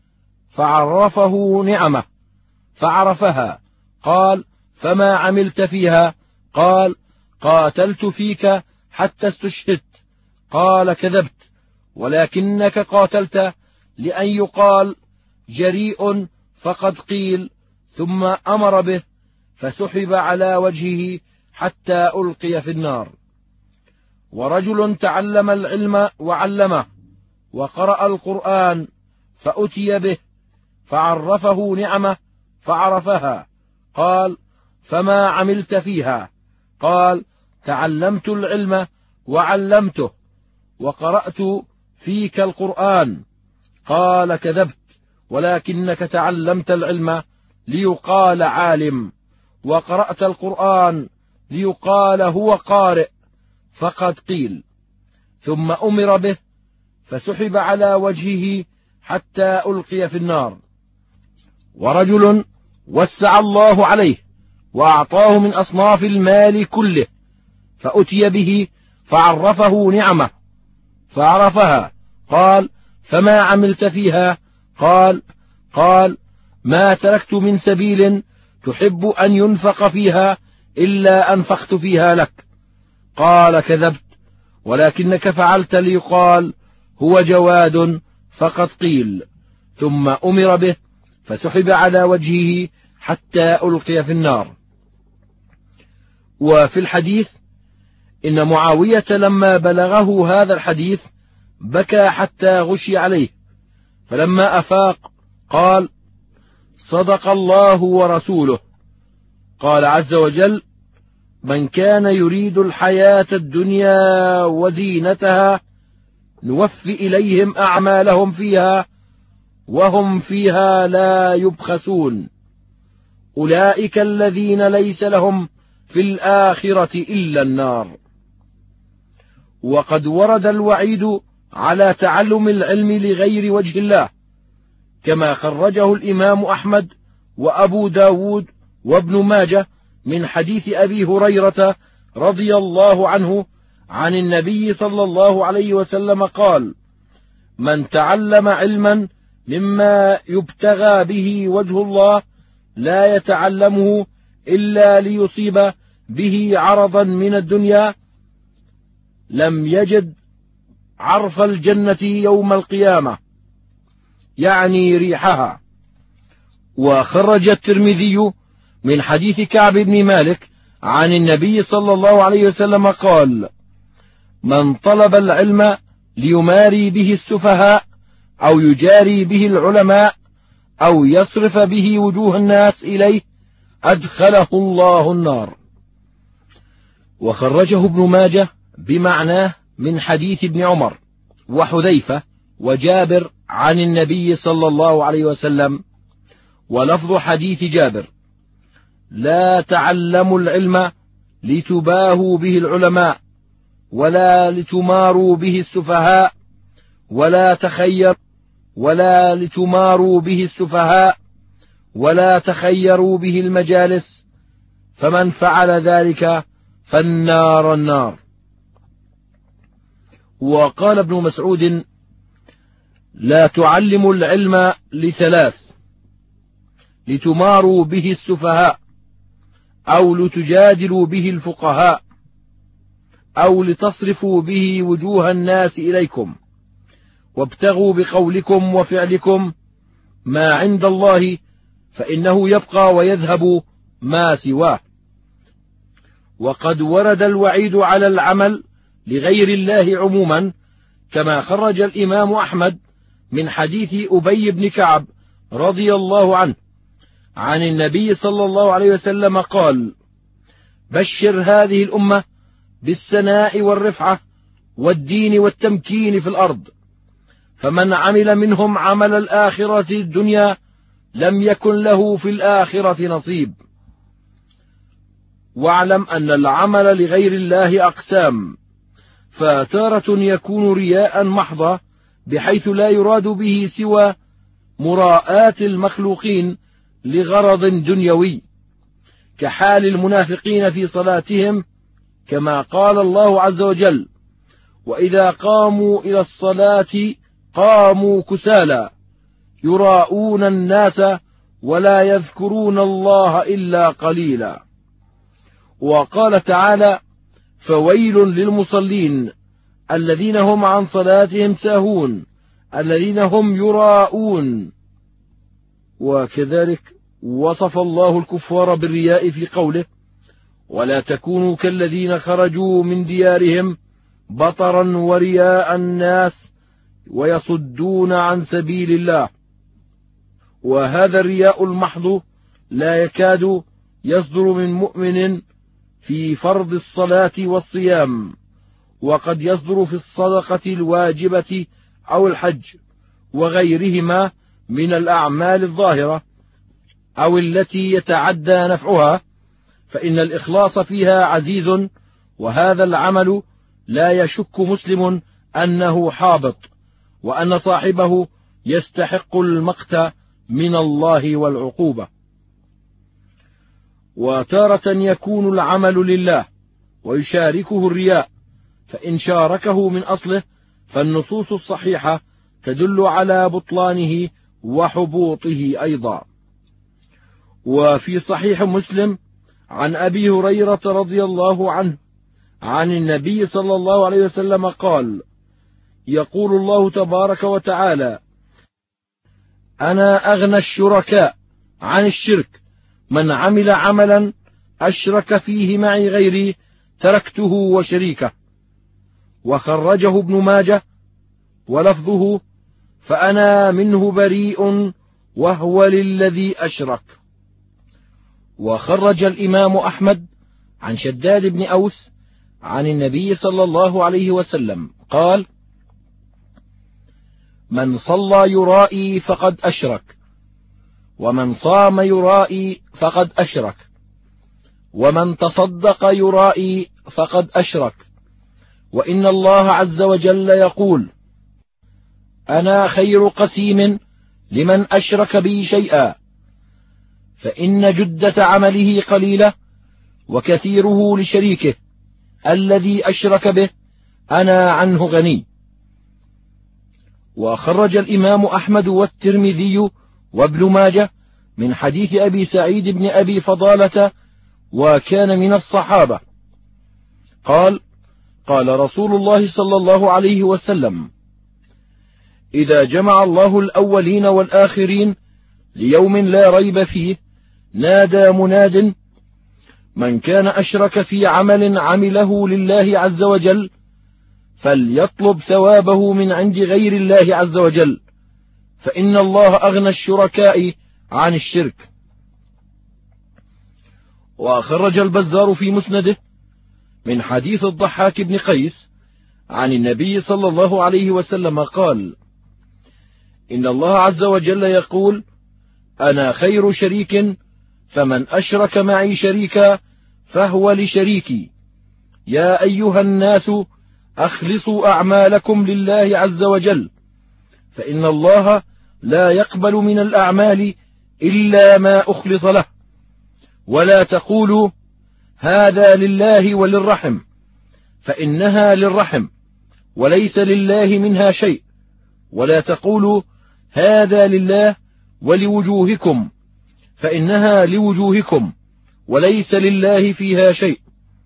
فعرفه نعمه فعرفها، قال: فما عملت فيها؟ قال: قاتلت فيك حتى استشهدت. قال: كذبت، ولكنك قاتلت لأن يقال جريء فقد قيل ثم أمر به فسحب على وجهه حتى ألقي في النار. ورجل تعلم العلم وعلمه وقرأ القرآن فأتي به فعرفه نعمه فعرفها، قال: فما عملت فيها؟ قال: تعلمت العلم وعلمته وقرأت فيك القرآن. قال: كذبت، ولكنك تعلمت العلم ليقال عالم، وقرأت القرآن ليقال هو قارئ. فقد قيل. ثم أمر به فسحب على وجهه حتى ألقي في النار. ورجل وسع الله عليه وأعطاه من أصناف المال كله فأتي به فعرفه نعمه فعرفها، قال: فما عملت فيها؟ قال قال ما تركت من سبيل تحب أن ينفق فيها إلا أنفقت فيها لك. قال: كذبت، ولكنك فعلت ليقال هو جواد. فقد قيل. ثم أمر به فسحب على وجهه حتى ألقي في النار. وفي الحديث إن معاوية لما بلغه هذا الحديث بكى حتى غشي عليه، فلما أفاق قال: صدق الله ورسوله. قال عز وجل: من كان يريد الحياة الدنيا وزينتها نوفي إليهم أعمالهم فيها وهم فيها لا يبخسون، أولئك الذين ليس لهم في الآخرة إلا النار. وقد ورد الوعيد على تعلم العلم لغير وجه الله، كما خرجه الإمام أحمد وأبو داود وابن ماجه من حديث أبي هريرة رضي الله عنه عن النبي صلى الله عليه وسلم قال: من تعلم علما مما يبتغى به وجه الله لا يتعلمه إلا ليصيب به عرضا من الدنيا لم يجد عرف الجنة يوم القيامة، يعني ريحها. وخرج الترمذي من حديث كعب بن مالك عن النبي صلى الله عليه وسلم قال: من طلب العلم ليماري به السفهاء أو يجاري به العلماء أو يصرف به وجوه الناس إليه أدخله الله النار. وخرجه ابن ماجه بمعناه من حديث ابن عمر وحذيفة وجابر عن النبي صلى الله عليه وسلم، ولفظ حديث جابر: لا تعلموا العلم لتباهوا به العلماء ولا لتماروا به السفهاء ولا تخير ولا لتماروا به السفهاء ولا تخيروا به المجالس، فمن فعل ذلك فالنار النار. وقال ابن مسعود: لا تعلموا العلم لثلاث: لتماروا به السفهاء أو لتجادلوا به الفقهاء أو لتصرفوا به وجوه الناس إليكم، وابتغوا بقولكم وفعلكم ما عند الله فإنه يبقى ويذهب ما سواه. وقد ورد الوعيد على العمل لغير الله عموما، كما خرج الإمام أحمد من حديث أبي بن كعب رضي الله عنه عن النبي صلى الله عليه وسلم قال: بشر هذه الأمة بالسناء والرفعة والدين والتمكين في الأرض، فمن عمل منهم عمل الآخرة الدنيا لم يكن له في الآخرة نصيب. واعلم أن العمل لغير الله أقسام، فتارة يكون رياء محضة بحيث لا يراد به سوى مراءاة المخلوقين لغرض دنيوي، كحال المنافقين في صلاتهم، كما قال الله عز وجل: وإذا قاموا إلى الصلاة قاموا كسالى يراءون الناس ولا يذكرون الله إلا قليلا. وقال تعالى: فويل للمصلين الذين هم عن صلاتهم ساهون الذين هم يراءون. وكذلك وصف الله الكفار بالرياء في قوله: ولا تكونوا كالذين خرجوا من ديارهم بطرا ورياء الناس ويصدون عن سبيل الله. وهذا الرياء المحض لا يكاد يصدر من مؤمن في فرض الصلاة والصيام، وقد يصدر في الصدقة الواجبة أو الحج وغيرهما من الأعمال الظاهرة أو التي يتعدى نفعها، فإن الإخلاص فيها عزيز، وهذا العمل لا يشك مسلم أنه حابط، وأن صاحبه يستحق المقت من الله والعقوبة. وتارة يكون العمل لله ويشاركه الرياء، فإن شاركه من أصله فالنصوص الصحيحة تدل على بطلانه وحبوطه أيضا. وفي صحيح مسلم عن أبي هريرة رضي الله عنه عن النبي صلى الله عليه وسلم قال: يقول الله تبارك وتعالى: أنا أغنى الشركاء عن الشرك، من عمل عملا أشرك فيه معي غيري تركته وشريكه. وخرجه ابن ماجه ولفظه: فأنا منه بريء وهو للذي أشرك. وخرج الإمام أحمد عن شداد بن أوس عن النبي صلى الله عليه وسلم قال: من صلى يرائي فقد أشرك، ومن صام يرائي فقد أشرك، ومن تصدق يرائي فقد أشرك، وإن الله عز وجل يقول: أنا خير قسيم لمن أشرك بي شيئا، فإن جدة عمله قليلة وكثيره لشريكه الذي أشرك به أنا عنه غني. وخرج الإمام أحمد والترمذي وابن ماجه من حديث أبي سعيد بن أبي فضالة، وكان من الصحابة، قال: قال رسول الله صلى الله عليه وسلم: إذا جمع الله الأولين والآخرين ليوم لا ريب فيه نادى مناد: من كان أشرك في عمل عمله لله عز وجل فليطلب ثوابه من عند غير الله عز وجل، فإن الله أغنى الشركاء عن الشرك. وخرج البزار في مسنده من حديث الضحاك بن قيس عن النبي صلى الله عليه وسلم قال: إن الله عز وجل يقول: أنا خير شريك، فمن أشرك معي شريكا فهو لشريكي. يا أيها الناس أخلصوا أعمالكم لله عز وجل، فإن الله لا يقبل من الأعمال إلا ما أخلص له. ولا تقولوا هذا لله وللرحم، فإنها للرحم وليس لله منها شيء. ولا تقولوا هذا لله ولوجوهكم، فإنها لوجوهكم وليس لله فيها شيء.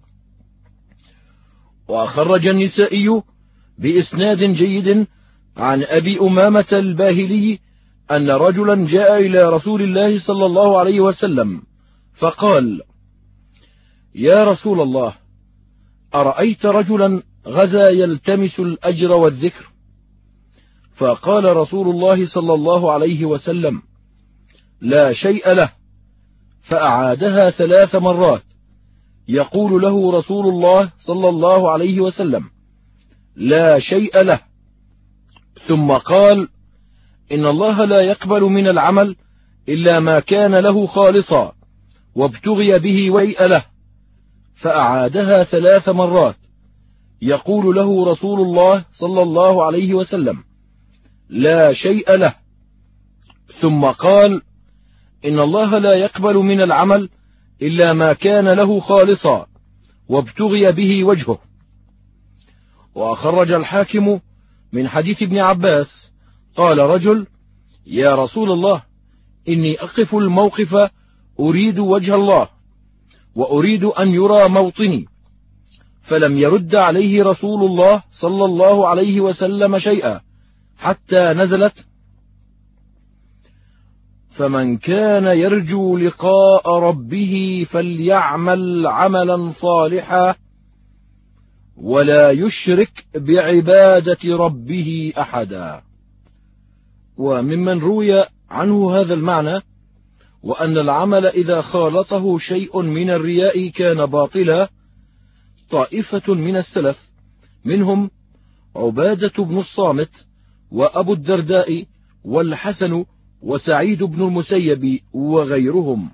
وخرج النسائي بإسناد جيد عن أبي أمامة الباهلي أن رجلا جاء إلى رسول الله صلى الله عليه وسلم فقال: يا رسول الله، أرأيت رجلا غزا يلتمس الأجر والذكر؟ فقال رسول الله صلى الله عليه وسلم: لا شيء له. فأعادها ثلاث مرات يقول له رسول الله صلى الله عليه وسلم: لا شيء له. ثم قال: إن الله لا يقبل من العمل إلا ما كان له خالصا وابتغي به ويء له. فأعادها ثلاث مرات يقول له رسول الله صلى الله عليه وسلم: لا شيء له. ثم قال: إن الله لا يقبل من العمل إلا ما كان له خالصا وابتغي به وجهه. وأخرج الحاكم من حديث ابن عباس قال رجل: يا رسول الله، إني أقف الموقف أريد وجه الله وأريد أن يرى موطني. فلم يرد عليه رسول الله صلى الله عليه وسلم شيئا حتى نزلت: فمن كان يرجو لقاء ربه فليعمل عملا صالحا ولا يشرك بعبادة ربه أحدا. وممن روي عنه هذا المعنى وأن العمل إذا خالطه شيء من الرياء كان باطلا طائفة من السلف، منهم عبادة بن الصامت وأبو الدرداء والحسن وسعيد بن المسيب وغيرهم.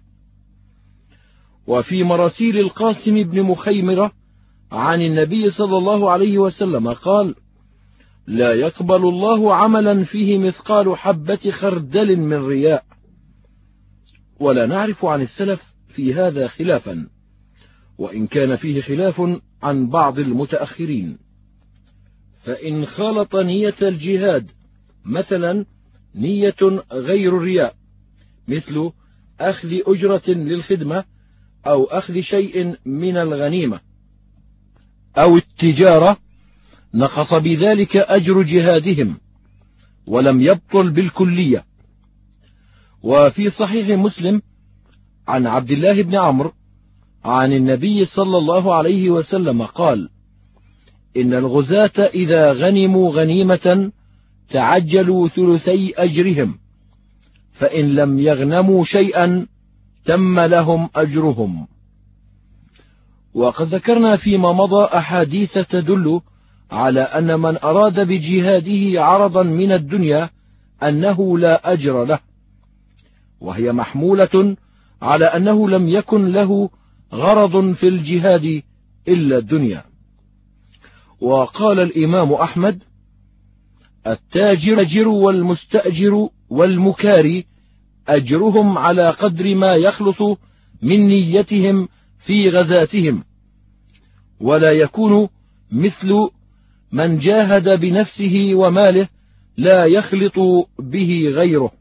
وفي مراسيل القاسم بن مخيمرة عن النبي صلى الله عليه وسلم قال: لا يقبل الله عملا فيه مثقال حبة خردل من رياء. ولا نعرف عن السلف في هذا خلافا، وإن كان فيه خلاف عن بعض المتأخرين. فإن خالط نية الجهاد مثلا نية غير الرياء، مثل أخذ أجرة للخدمة أو أخذ شيء من الغنيمة أو التجارة، نقص بذلك أجر جهادهم ولم يبطل بالكلية. وفي صحيح مسلم عن عبد الله بن عمرو عن النبي صلى الله عليه وسلم قال: إن الغزاة إذا غنموا غنيمة تعجلوا ثلثي أجرهم، فإن لم يغنموا شيئا تم لهم أجرهم. وقد ذكرنا فيما مضى أحاديث تدل على أن من أراد بجهاده عرضا من الدنيا أنه لا أجر له، وهي محمولة على أنه لم يكن له غرض في الجهاد إلا الدنيا. وقال الإمام أحمد: التاجر والمستأجر والمكاري أجرهم على قدر ما يخلص من نيتهم في غزاتهم، ولا يكون مثل من جاهد بنفسه وماله لا يخلط به غيره.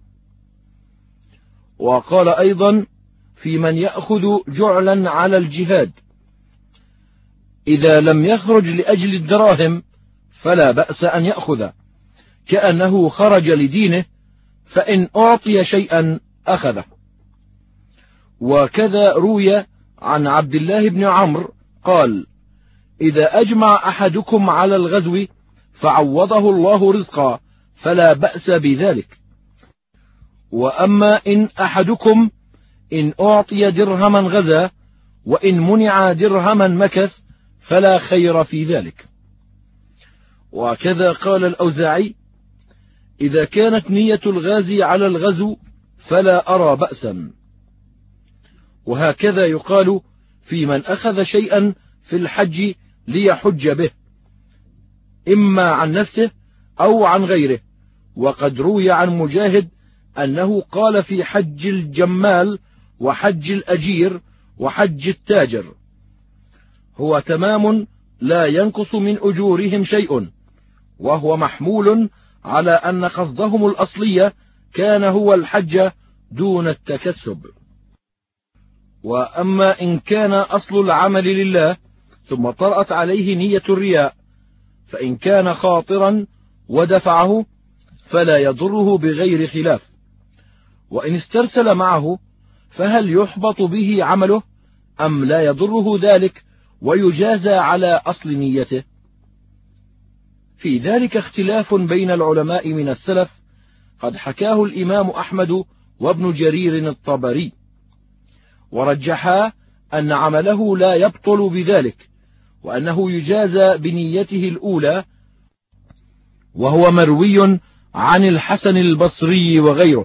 وقال أيضا في من يأخذ جعلا على الجهاد: إذا لم يخرج لأجل الدراهم فلا بأس أن يأخذ، كأنه خرج لدينه، فإن أعطي شيئا أخذه. وكذا روي عن عبد الله بن عمرو قال: إذا أجمع أحدكم على الغزو فعوضه الله رزقا فلا بأس بذلك. وأما إن أحدكم إن أعطي درهما غزا، وإن منع درهما مكث، فلا خير في ذلك. وكذا قال الأوزاعي: إذا كانت نية الغازي على الغزو فلا أرى بأسا. وهكذا يقال في من أخذ شيئا في الحج ليحج به، إما عن نفسه أو عن غيره. وقد روي عن مجاهد أنه قال في حج الجمال وحج الأجير وحج التاجر: هو تمام لا ينقص من أجورهم شيء، وهو محمول على أن قصدهم الأصلية كان هو الحج دون التكسب. وأما إن كان أصل العمل لله ثم طرأت عليه نية الرياء، فإن كان خاطرا ودفعه فلا يضره بغير خلاف. وإن استرسل معه فهل يحبط به عمله أم لا يضره ذلك ويجازى على أصل نيته؟ في ذلك اختلاف بين العلماء من السلف، قد حكاه الإمام أحمد وابن جرير الطبري، ورجحا أن عمله لا يبطل بذلك، وأنه يجازى بنيته الأولى، وهو مروي عن الحسن البصري وغيره.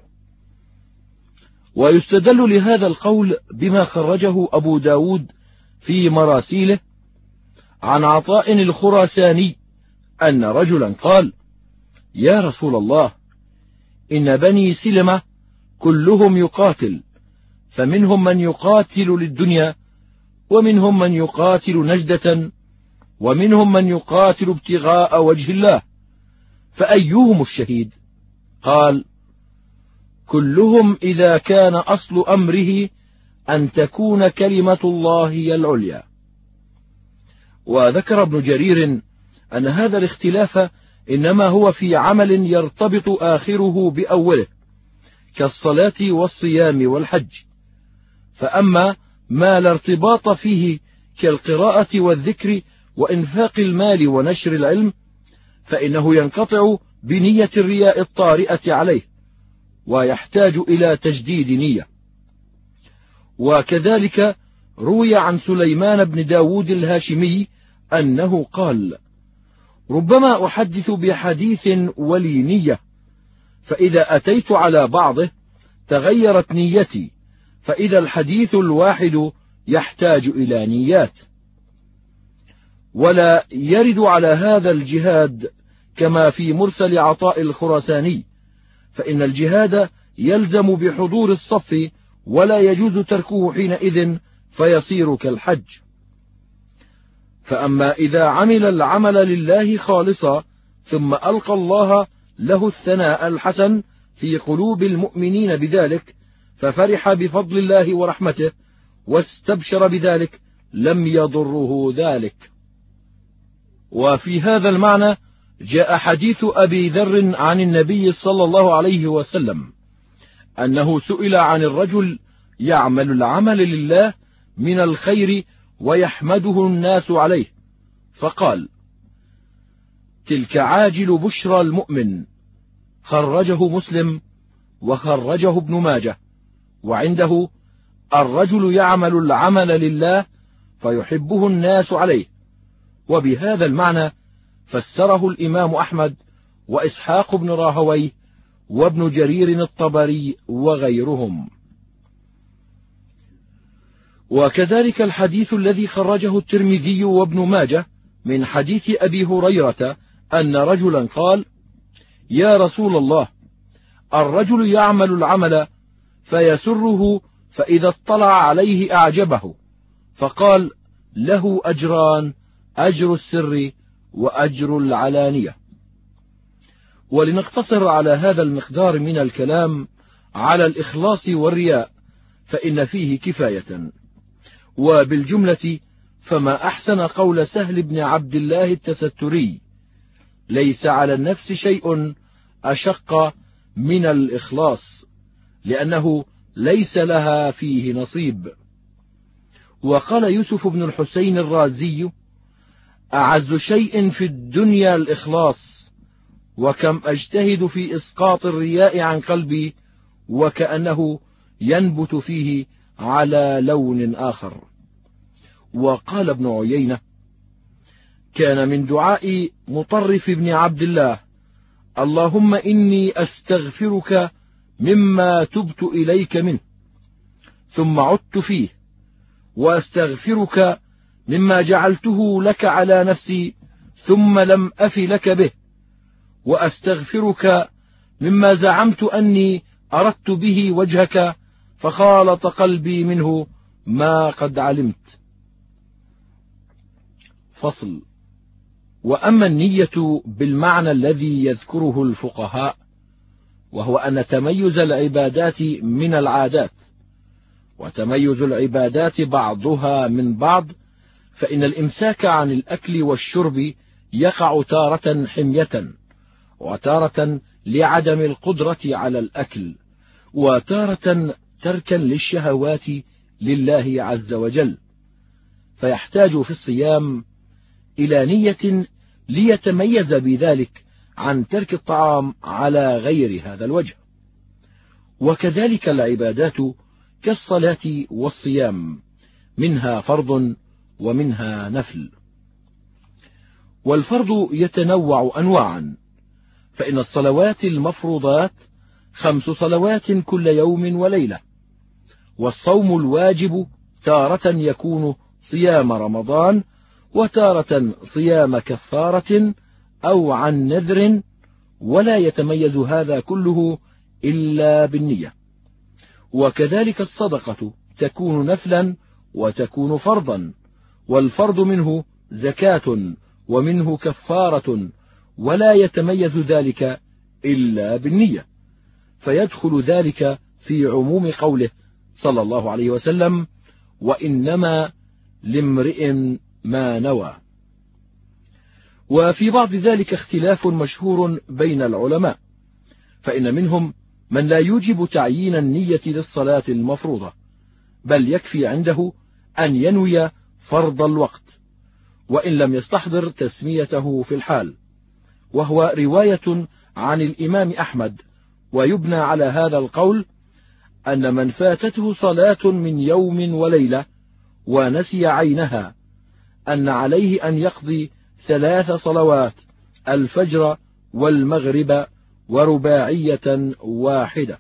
ويستدل لهذا القول بما خرجه أبو داود في مراسيله عن عطاء الخراساني أن رجلا قال: يا رسول الله، إن بني سلمة كلهم يقاتل، فمنهم من يقاتل للدنيا، ومنهم من يقاتل نجدة، ومنهم من يقاتل ابتغاء وجه الله، فأيهم الشهيد؟ قال: كلهم إذا كان أصل أمره أن تكون كلمة الله هي العليا. وذكر ابن جرير أن هذا الاختلاف إنما هو في عمل يرتبط آخره بأوله، كالصلاة والصيام والحج. فأما ما لا ارتباط فيه كالقراءة والذكر وإنفاق المال ونشر العلم فإنه ينقطع بنية الرياء الطارئة عليه، ويحتاج إلى تجديد نية. وكذلك روي عن سليمان بن داود الهاشمي أنه قال: ربما أحدث بحديث ولي نية، فإذا أتيت على بعضه تغيرت نيتي، فإذا الحديث الواحد يحتاج إلى نيات. ولا يرد على هذا الجهاد كما في مرسل عطاء الخراساني، فإن الجهاد يلزم بحضور الصف ولا يجوز تركه حينئذ فيصير كالحج. فأما إذا عمل العمل لله خالصا ثم ألقى الله له الثناء الحسن في قلوب المؤمنين بذلك ففرح بفضل الله ورحمته واستبشر بذلك لم يضره ذلك. وفي هذا المعنى جاء حديث أبي ذر عن النبي صلى الله عليه وسلم أنه سئل عن الرجل يعمل العمل لله من الخير ويحمده الناس عليه، فقال: تلك عاجل بشرى المؤمن، خرجه مسلم وخرجه ابن ماجه، وعنده: الرجل يعمل العمل لله فيحبه الناس عليه. وبهذا المعنى فسره الإمام أحمد وإسحاق بن راهويه وابن جرير الطبري وغيرهم. وكذلك الحديث الذي خرجه الترمذي وابن ماجه من حديث أبي هريرة أن رجلا قال: يا رسول الله، الرجل يعمل العمل فيسره، فإذا اطلع عليه أعجبه، فقال: له أجران، أجر السر وأجر العلانية. ولنقتصر على هذا المقدار من الكلام على الإخلاص والرياء فإن فيه كفاية. وبالجملة فما أحسن قول سهل بن عبد الله التستري: ليس على النفس شيء أشق من الإخلاص، لأنه ليس لها فيه نصيب. وقال يوسف بن الحسين الرازي: أعز شيء في الدنيا الإخلاص، وكم أجتهد في إسقاط الرياء عن قلبي وكأنه ينبت فيه على لون آخر. وقال ابن عيينة: كان من دعاء مطرف بن عبد الله: اللهم إني أستغفرك مما تبت إليك منه ثم عدت فيه، وأستغفرك مما جعلته لك على نفسي ثم لم أف لك به، وأستغفرك مما زعمت أني أردت به وجهك فخالط قلبي منه ما قد علمت. فصل. وأما النية بالمعنى الذي يذكره الفقهاء، وهو أن تميز العبادات من العادات، وتميز العبادات بعضها من بعض، فإن الإمساك عن الأكل والشرب يقع تارة حمية، وتارة لعدم القدرة على الأكل، وتارة تركا للشهوات لله عز وجل، فيحتاج في الصيام إلى نية ليتميز بذلك عن ترك الطعام على غير هذا الوجه. وكذلك العبادات كالصلاة والصيام، منها فرض ومنها نفل. والفرض يتنوع أنواعا، فإن الصلوات المفروضات خمس صلوات كل يوم وليلة، والصوم الواجب تارة يكون صيام رمضان، وتارة صيام كفارة أو عن نذر، ولا يتميز هذا كله إلا بالنية. وكذلك الصدقة تكون نفلا وتكون فرضا، والفرض منه زكاة ومنه كفارة، ولا يتميز ذلك إلا بالنية، فيدخل ذلك في عموم قوله صلى الله عليه وسلم: وإنما لامرئ ما نوى. وفي بعض ذلك اختلاف مشهور بين العلماء، فإن منهم من لا يوجب تعيين النية للصلاة المفروضة، بل يكفي عنده أن ينوي فرض الوقت وإن لم يستحضر تسميته في الحال، وهو رواية عن الإمام أحمد. ويبنى على هذا القول أن من فاتته صلاة من يوم وليلة ونسي عينها أن عليه أن يقضي ثلاث صلوات، الفجر والمغرب ورباعية واحدة.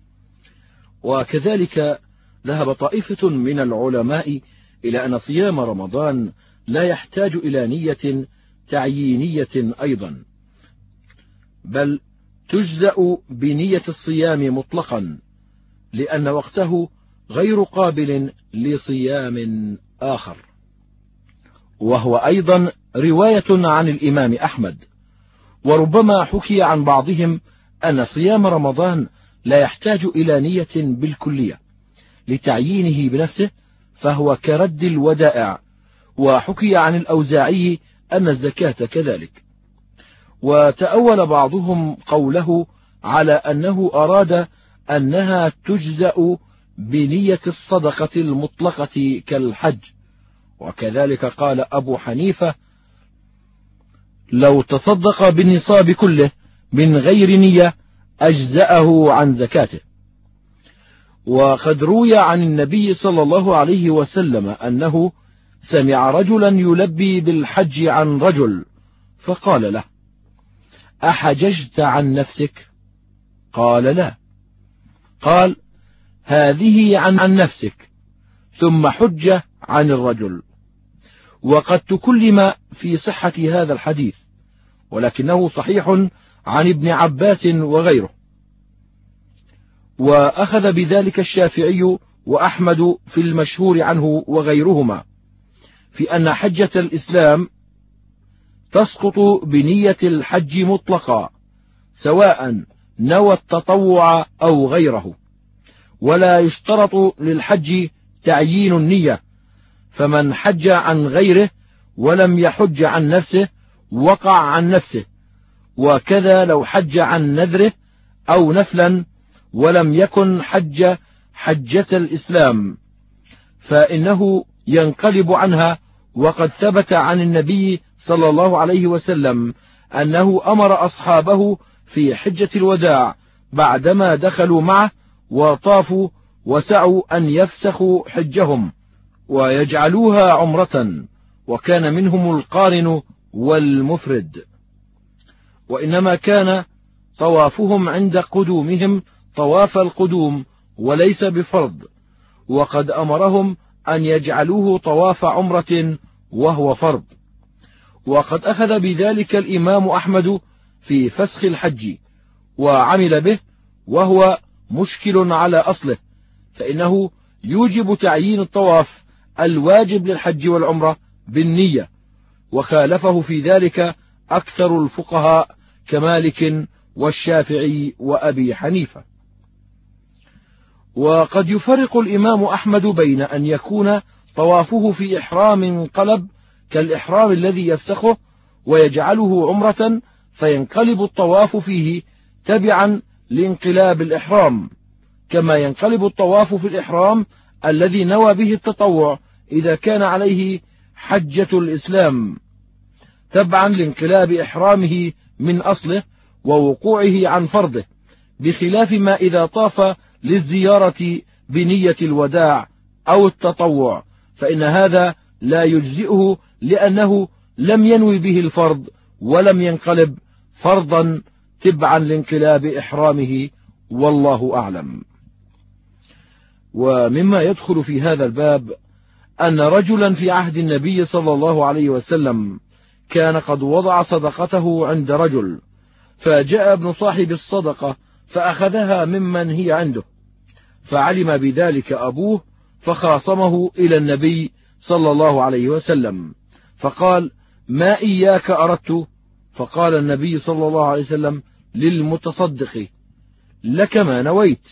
وكذلك ذهب طائفة من العلماء إلى أن صيام رمضان لا يحتاج إلى نية تعيينية أيضا، بل تجزأ بنية الصيام مطلقا، لأن وقته غير قابل لصيام آخر. وهو أيضا رواية عن الإمام أحمد. وربما حكي عن بعضهم أن صيام رمضان لا يحتاج إلى نية بالكلية لتعيينه بنفسه، فهو كرد الودائع. وحكي عن الأوزاعي أن الزكاة كذلك. وتأول بعضهم قوله على أنه أراد أنها تجزأ بنية الصدقة المطلقة كالحج. وكذلك قال أبو حنيفة: لو تصدق بالنصاب كله من غير نية أجزأه عن زكاته. وقد روي عن النبي صلى الله عليه وسلم أنه سمع رجلا يلبي بالحج عن رجل، فقال له: أحججت عن نفسك؟ قال: لا. قال: هذه عن, عن نفسك، ثم حج عن الرجل. وقد تكلم في صحة هذا الحديث، ولكنه صحيح عن ابن عباس وغيره. وأخذ بذلك الشافعي وأحمد في المشهور عنه وغيرهما، في أن حجة الإسلام تسقط بنية الحج مطلقا، سواء نوى التطوع أو غيره، ولا يشترط للحج تعيين النية. فمن حج عن غيره ولم يحج عن نفسه وقع عن نفسه. وكذا لو حج عن نذره أو نفلا ولم يكن حج حجة الإسلام فإنه ينقلب عنها. وقد ثبت عن النبي صلى الله عليه وسلم أنه أمر أصحابه في حجة الوداع بعدما دخلوا معه وطافوا وسعوا أن يفسخوا حجهم ويجعلوها عمرة، وكان منهم القارن والمفرد، وإنما كان طوافهم عند قدومهم طواف القدوم وليس بفرض. وقد أمرهم أن يجعلوه طواف عمرة وهو فرض. وقد أخذ بذلك الإمام أحمد في فسخ الحج وعمل به، وهو مشكل على أصله، فإنه يوجب تعيين الطواف الواجب للحج والعمرة بالنية. وخالفه في ذلك أكثر الفقهاء كمالك والشافعي وأبي حنيفة. وقد يفرق الإمام أحمد بين أن يكون طوافه في إحرام قلب كالإحرام الذي يفسخه ويجعله عمرة، فينقلب الطواف فيه تبعا لانقلاب الإحرام، كما ينقلب الطواف في الإحرام الذي نوى به التطوع إذا كان عليه حجة الإسلام تبعا لانقلاب إحرامه من أصله ووقوعه عن فرضه، بخلاف ما إذا طاف للزيارة بنية الوداع أو التطوع، فإن هذا لا يجزئه لأنه لم ينوي به الفرض ولم ينقلب فرضا تبعا لانقلاب إحرامه، والله أعلم. ومما يدخل في هذا الباب أن رجلا في عهد النبي صلى الله عليه وسلم كان قد وضع صدقته عند رجل، فجاء ابن صاحب الصدقة فأخذها ممن هي عنده، فعلم بذلك أبوه فخاصمه إلى النبي صلى الله عليه وسلم، فقال: ما إياك أردت؟ فقال النبي صلى الله عليه وسلم للمتصدق: لك ما نويت.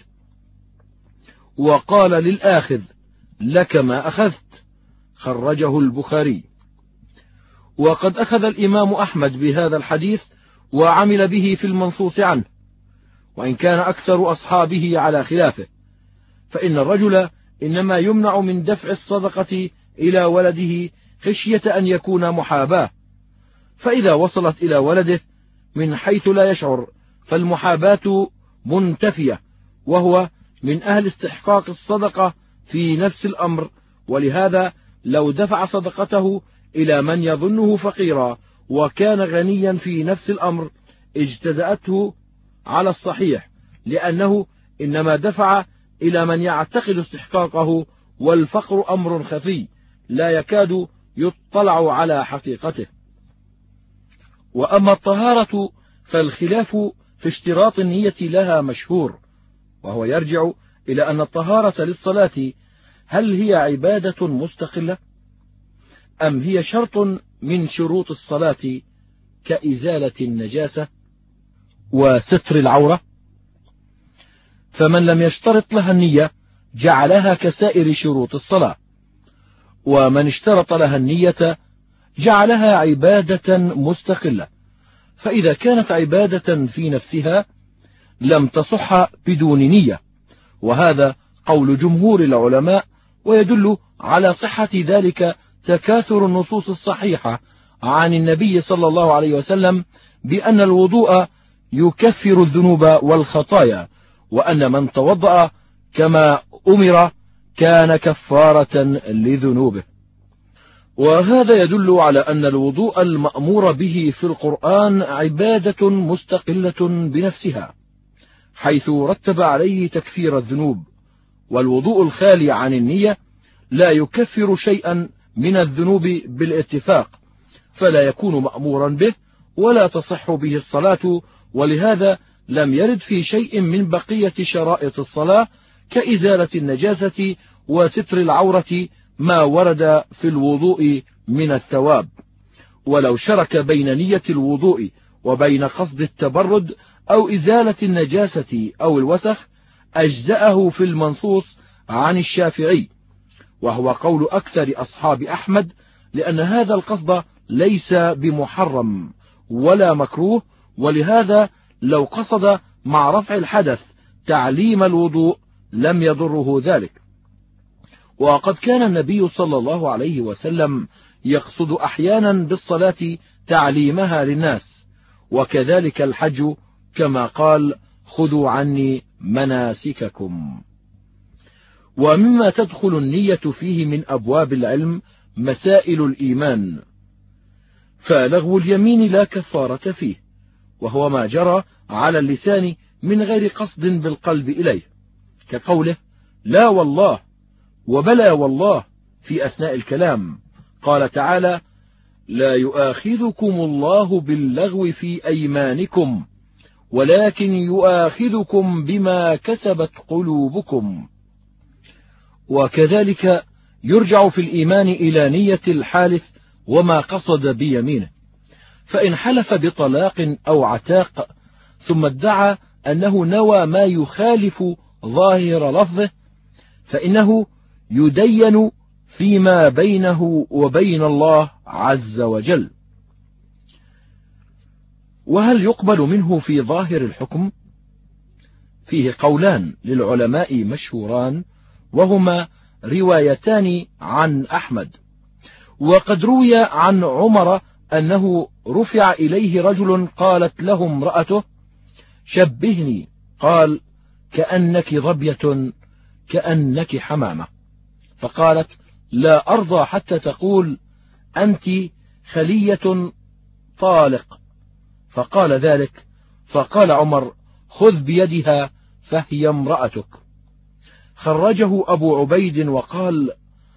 وقال للآخذ: لك ما أخذت. خرجه البخاري. وقد أخذ الإمام أحمد بهذا الحديث وعمل به في المنصوص عنه، وإن كان أكثر أصحابه على خلافه، فإن الرجل إنما يمنع من دفع الصدقة إلى ولده خشية أن يكون محاباة، فإذا وصلت إلى ولده من حيث لا يشعر فالمحاباة منتفية، وهو من أهل استحقاق الصدقة في نفس الأمر. ولهذا لو دفع صدقته إلى من يظنه فقيرا وكان غنيا في نفس الأمر اجتزأته على الصحيح، لأنه إنما دفع إلى من يعتقد استحقاقه، والفقر أمر خفي لا يكاد يطلع على حقيقته. وأما الطهارة فالخلاف في اشتراط النية لها مشهور، وهو يرجع إلى أن الطهارة للصلاة هل هي عبادة مستقلة أم هي شرط من شروط الصلاة كإزالة النجاسة وستر العورة؟ فمن لم يشترط لها النية جعلها كسائر شروط الصلاة، ومن اشترط لها النية جعلها عبادة مستقلة، فإذا كانت عبادة في نفسها لم تصح بدون نية، وهذا قول جمهور العلماء، ويدل على صحة ذلك تكاثر النصوص الصحيحة عن النبي صلى الله عليه وسلم بأن الوضوء يكفر الذنوب والخطايا، وأن من توضأ كما أمر كان كفارة لذنوبه. وهذا يدل على أن الوضوء المأمور به في القرآن عبادة مستقلة بنفسها، حيث رتب عليه تكفير الذنوب، والوضوء الخالي عن النية لا يكفر شيئا من الذنوب بالاتفاق، فلا يكون مأمورا به ولا تصح به الصلاة. ولهذا لم يرد في شيء من بقية شرائط الصلاة كإزالة النجاسة وستر العورة ما ورد في الوضوء من الثواب. ولو شرك بين نية الوضوء وبين قصد التبرد أو إزالة النجاسة أو الوسخ أجزأه في المنصوص عن الشافعي، وهو قول أكثر أصحاب أحمد، لأن هذا القصد ليس بمحرم ولا مكروه، ولهذا لو قصد مع رفع الحدث تعليم الوضوء لم يضره ذلك. وقد كان النبي صلى الله عليه وسلم يقصد أحيانا بالصلاة تعليمها للناس، وكذلك الحج كما قال: خذوا عني مناسككم. ومما تدخل النية فيه من أبواب العلم مسائل الإيمان، فلغو اليمين لا كفارة فيه، وهو ما جرى على اللسان من غير قصد بالقلب إليه، كقوله لا والله وبلا والله في أثناء الكلام. قال تعالى: لا يؤاخذكم الله باللغو في أيمانكم ولكن يؤاخذكم بما كسبت قلوبكم. وكذلك يرجع في الإيمان إلى نية الحالف وما قصد بيمينه، فإن حلف بطلاق أو عتاق ثم ادعى أنه نوى ما يخالف ظاهر لفظه فإنه يدين فيما بينه وبين الله عز وجل. وهل يقبل منه في ظاهر الحكم؟ فيه قولان للعلماء مشهوران، وهما روايتان عن أحمد. وقد روي عن عمر أنه رفع إليه رجل قالت له امرأته: شبهني، قال: كأنك ظبية كأنك حمامة، فقالت: لا أرضى حتى تقول أنت خلية طالق، فقال ذلك، فقال عمر: خذ بيدها فهي امرأتك. خرجه أبو عبيد وقال: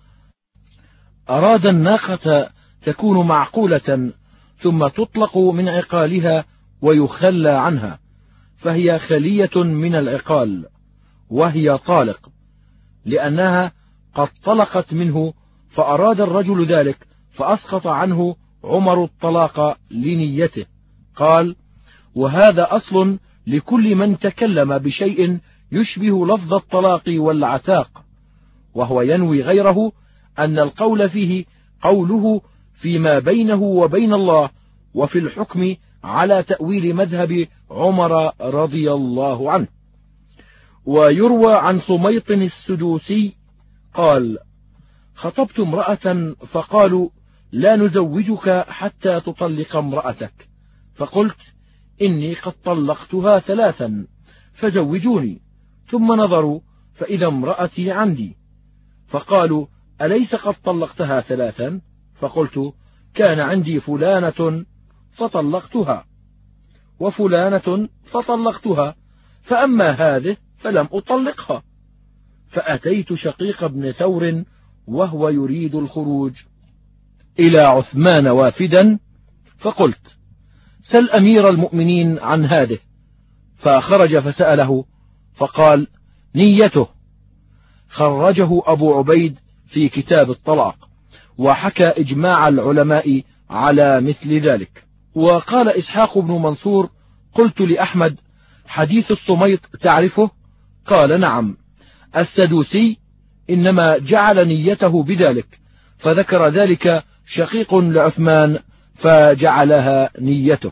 أراد الناقة تكون معقولة ثم تطلق من عقالها ويخلى عنها، فهي خلية من العقال وهي طالق، لأنها قد طلقت منه، فأراد الرجل ذلك فأسقط عنه عمر الطلاق لنيته. قال: وهذا أصل لكل من تكلم بشيء يشبه لفظ الطلاق والعتاق، وهو ينوي غيره أن القول فيه قوله فيما بينه وبين الله، وفي الحكم على تأويل مذهب عمر رضي الله عنه. ويروى عن صميط السدوسي قال: خطبت امرأة فقالوا: لا نزوجك حتى تطلق امرأتك، فقلت: إني قد طلقتها ثلاثا فزوجوني، ثم نظروا فإذا امرأتي عندي، فقالوا: أليس قد طلقتها ثلاثا؟ فقلت: كان عندي فلانة فطلقتها، وفلانة فطلقتها، فأما هذه فلم أطلقها. فأتيت شقيق بن ثور وهو يريد الخروج إلى عثمان وافدا، فقلت: سل أمير المؤمنين عن هذه. فخرج فسأله فقال: نيته. خرجه أبو عبيد في كتاب الطلاق، وحكى إجماع العلماء على مثل ذلك. وقال إسحاق بن منصور: قلت لأحمد: حديث الصميط تعرفه؟ قال: نعم. السدوسي إنما جعل نيته بذلك، فذكر ذلك شقيق لعثمان فجعلها نيته.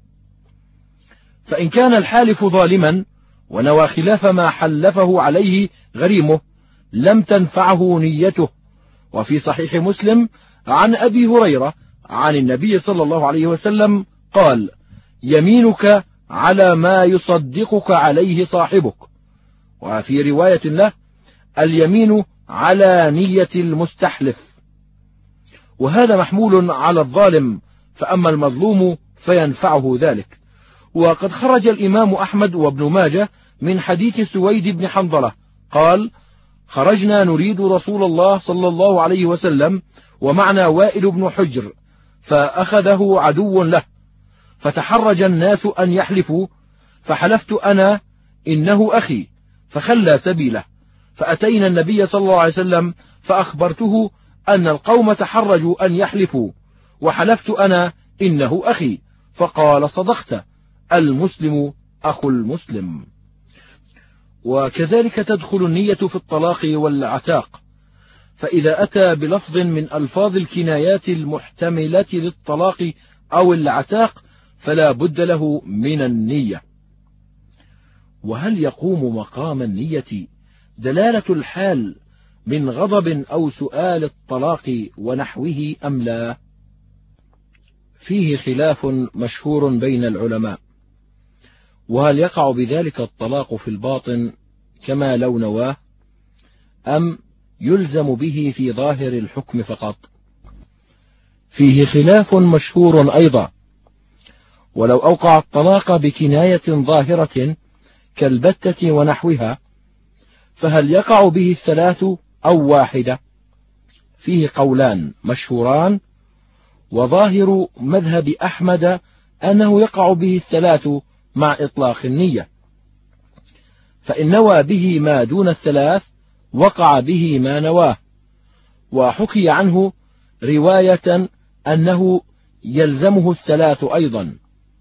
فإن كان الحالف ظالما ونوى خلاف ما حلفه عليه غريمه لم تنفعه نيته. وفي صحيح مسلم عن أبي هريرة عن النبي صلى الله عليه وسلم قال: يمينك على ما يصدقك عليه صاحبك. وفي رواية له: اليمين على نية المستحلف. وهذا محمول على الظالم، فأما المظلوم فينفعه ذلك. وقد خرج الإمام أحمد وابن ماجه من حديث سويد بن حنظلة قال: خرجنا نريد رسول الله صلى الله عليه وسلم ومعنا وائل بن حجر، فأخذه عدو له، فتحرج الناس أن يحلفوا، فحلفت أنا إنه أخي، فخلى سبيله. فأتينا النبي صلى الله عليه وسلم فأخبرته أن القوم تحرجوا أن يحلفوا، وحلفت أنا إنه أخي، فقال: صدقت، المسلم أخو المسلم. وكذلك تدخل النية في الطلاق والعتاق، فإذا أتى بلفظ من ألفاظ الكنايات المحتملة للطلاق أو العتاق فلا بد له من النية. وهل يقوم مقام النية دلالة الحال من غضب أو سؤال الطلاق ونحوه أم لا؟ فيه خلاف مشهور بين العلماء، وهل يقع بذلك الطلاق في الباطن كما لو نواه، أم يلزم به في ظاهر الحكم فقط؟ فيه خلاف مشهور أيضا، ولو أوقع الطلاق بكناية ظاهرة كالبتة ونحوها فهل يقع به الثلاث أو واحدة؟ فيه قولان مشهوران، وظاهر مذهب أحمد أنه يقع به الثلاث مع إطلاق النية، فإن نوى به ما دون الثلاث وقع به ما نواه. وحكي عنه رواية أنه يلزمه الثلاث أيضا.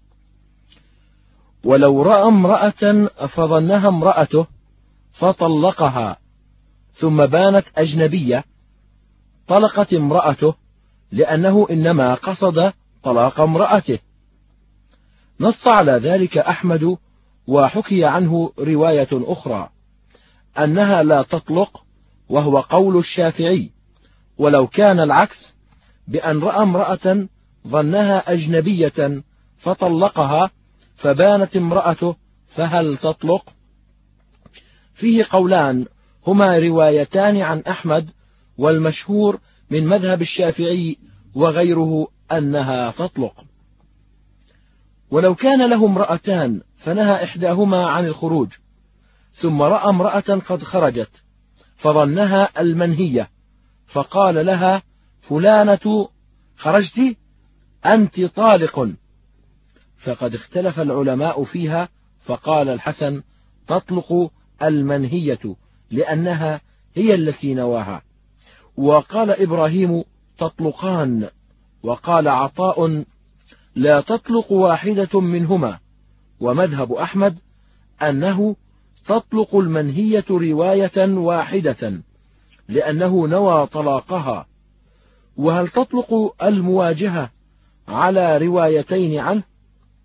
ولو رأى امرأة فظنها امرأته فطلقها ثم بانت أجنبية طلقت امرأته، لأنه إنما قصد طلاق امرأته. نص على ذلك أحمد، وحكي عنه رواية أخرى أنها لا تطلق، وهو قول الشافعي. ولو كان العكس، بأن رأى امرأة ظنها أجنبية فطلقها فبانت امرأته، فهل تطلق؟ فيه قولان هما روايتان عن أحمد، والمشهور من مذهب الشافعي وغيره أنها تطلق. ولو كان له امرأتان فنهى إحداهما عن الخروج، ثم رأى امرأة قد خرجت فظنها المنهية، فقال لها: فلانة خرجت، أنت طالق، فقد اختلف العلماء فيها، فقال الحسن: تطلق المنهية لأنها هي التي نواها. وقال إبراهيم: تطلقان. وقال عطاء: لا تطلق واحدة منهما. ومذهب أحمد أنه تطلق المنهية رواية واحدة لأنه نوى طلاقها. وهل تطلق المواجهة على روايتين عنه؟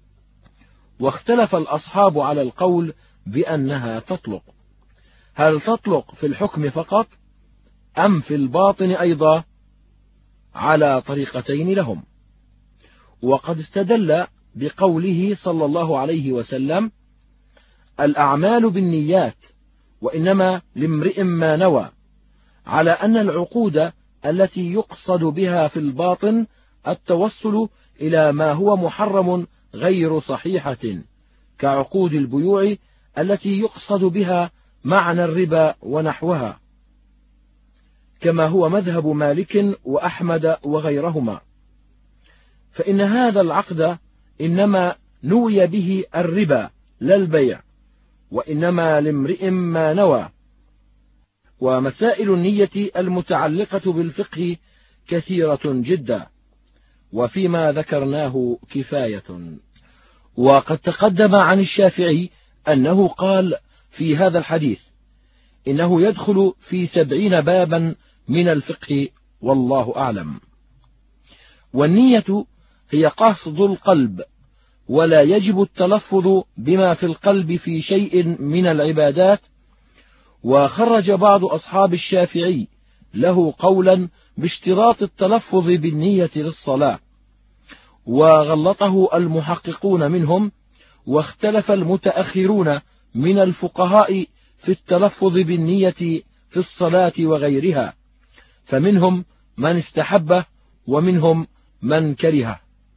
واختلف الأصحاب على القول بأنها تطلق. هل تطلق في الحكم فقط أم في الباطن أيضا؟ على طريقتين لهم. وقد استدل بقوله صلى الله عليه وسلم: الأعمال بالنيات وإنما لامرئ ما نوى، على أن العقود التي يقصد بها في الباطن التوصل إلى ما هو محرم غير صحيحة، كعقود البيوع التي يقصد بها معنى الربا ونحوها، كما هو مذهب مالك وأحمد وغيرهما، فإن هذا العقد إنما نوي به الربا لا البيع، وإنما لامرئ ما نوى. ومسائل النية المتعلقة بالفقه كثيرة جدا، وفيما ذكرناه كفاية. وقد تقدم عن الشافعي أنه قال في هذا الحديث: إنه يدخل في سبعين بابا من الفقه، والله أعلم. والنية هي قصد القلب، ولا يجب التلفظ بما في القلب في شيء من العبادات. وخرج بعض أصحاب الشافعي له قولا باشتراط التلفظ بالنية للصلاة، وغلطه المحققون منهم، واختلف المتأخرون من الفقهاء في التلفظ بالنية في الصلاة وغيرها، فمنهم من استحبه ومنهم من كرهه.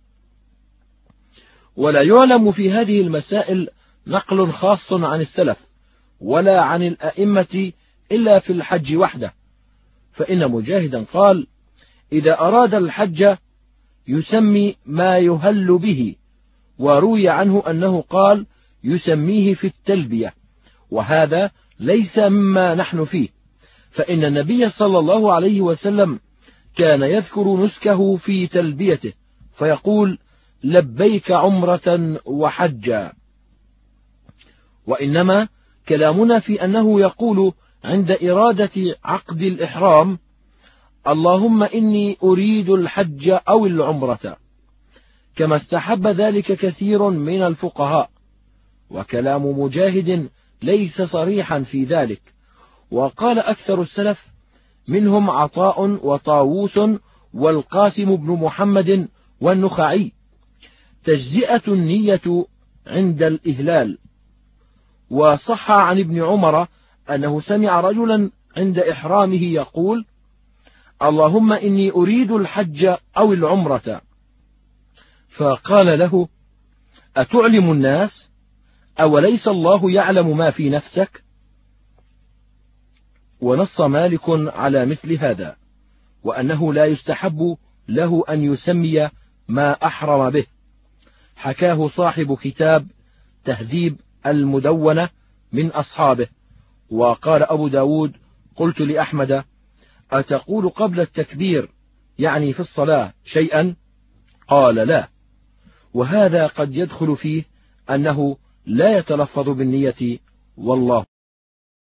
ولا يعلم في هذه المسائل نقل خاص عن السلف ولا عن الأئمة إلا في الحج وحده، فإن مجاهدا قال: إذا أراد الحج يسمي ما يهل به، وروي عنه أنه قال يسميه في التلبية، وهذا ليس مما نحن فيه، فإن النبي صلى الله عليه وسلم كان يذكر نسكه في تلبيته فيقول: لبيك عمرة وحجا. وإنما كلامنا في أنه يقول عند إرادة عقد الإحرام: اللهم إني أريد الحج أو العمرة، كما استحب ذلك كثير من الفقهاء، وكلام مجاهد ليس صريحا في ذلك. وقال أكثر السلف منهم عطاء وطاووس والقاسم بن محمد والنخعي: تجزئة النية عند الإهلال. وصح عن ابن عمر أنه سمع رجلا عند إحرامه يقول: اللهم إني أريد الحج أو العمرة، فقال له: أتعلم الناس؟ أوليس الله يعلم ما في نفسك؟ ونص مالك على مثل هذا، وأنه لا يستحب له أن يسمي ما أحرم به، حكاه صاحب كتاب تهذيب المدونة من أصحابه. وقال أبو داود: قلت لأحمد: أتقول قبل التكبير يعني في الصلاة شيئا؟ قال: لا. وهذا قد يدخل فيه أنه لا يتلفظ بالنية، والله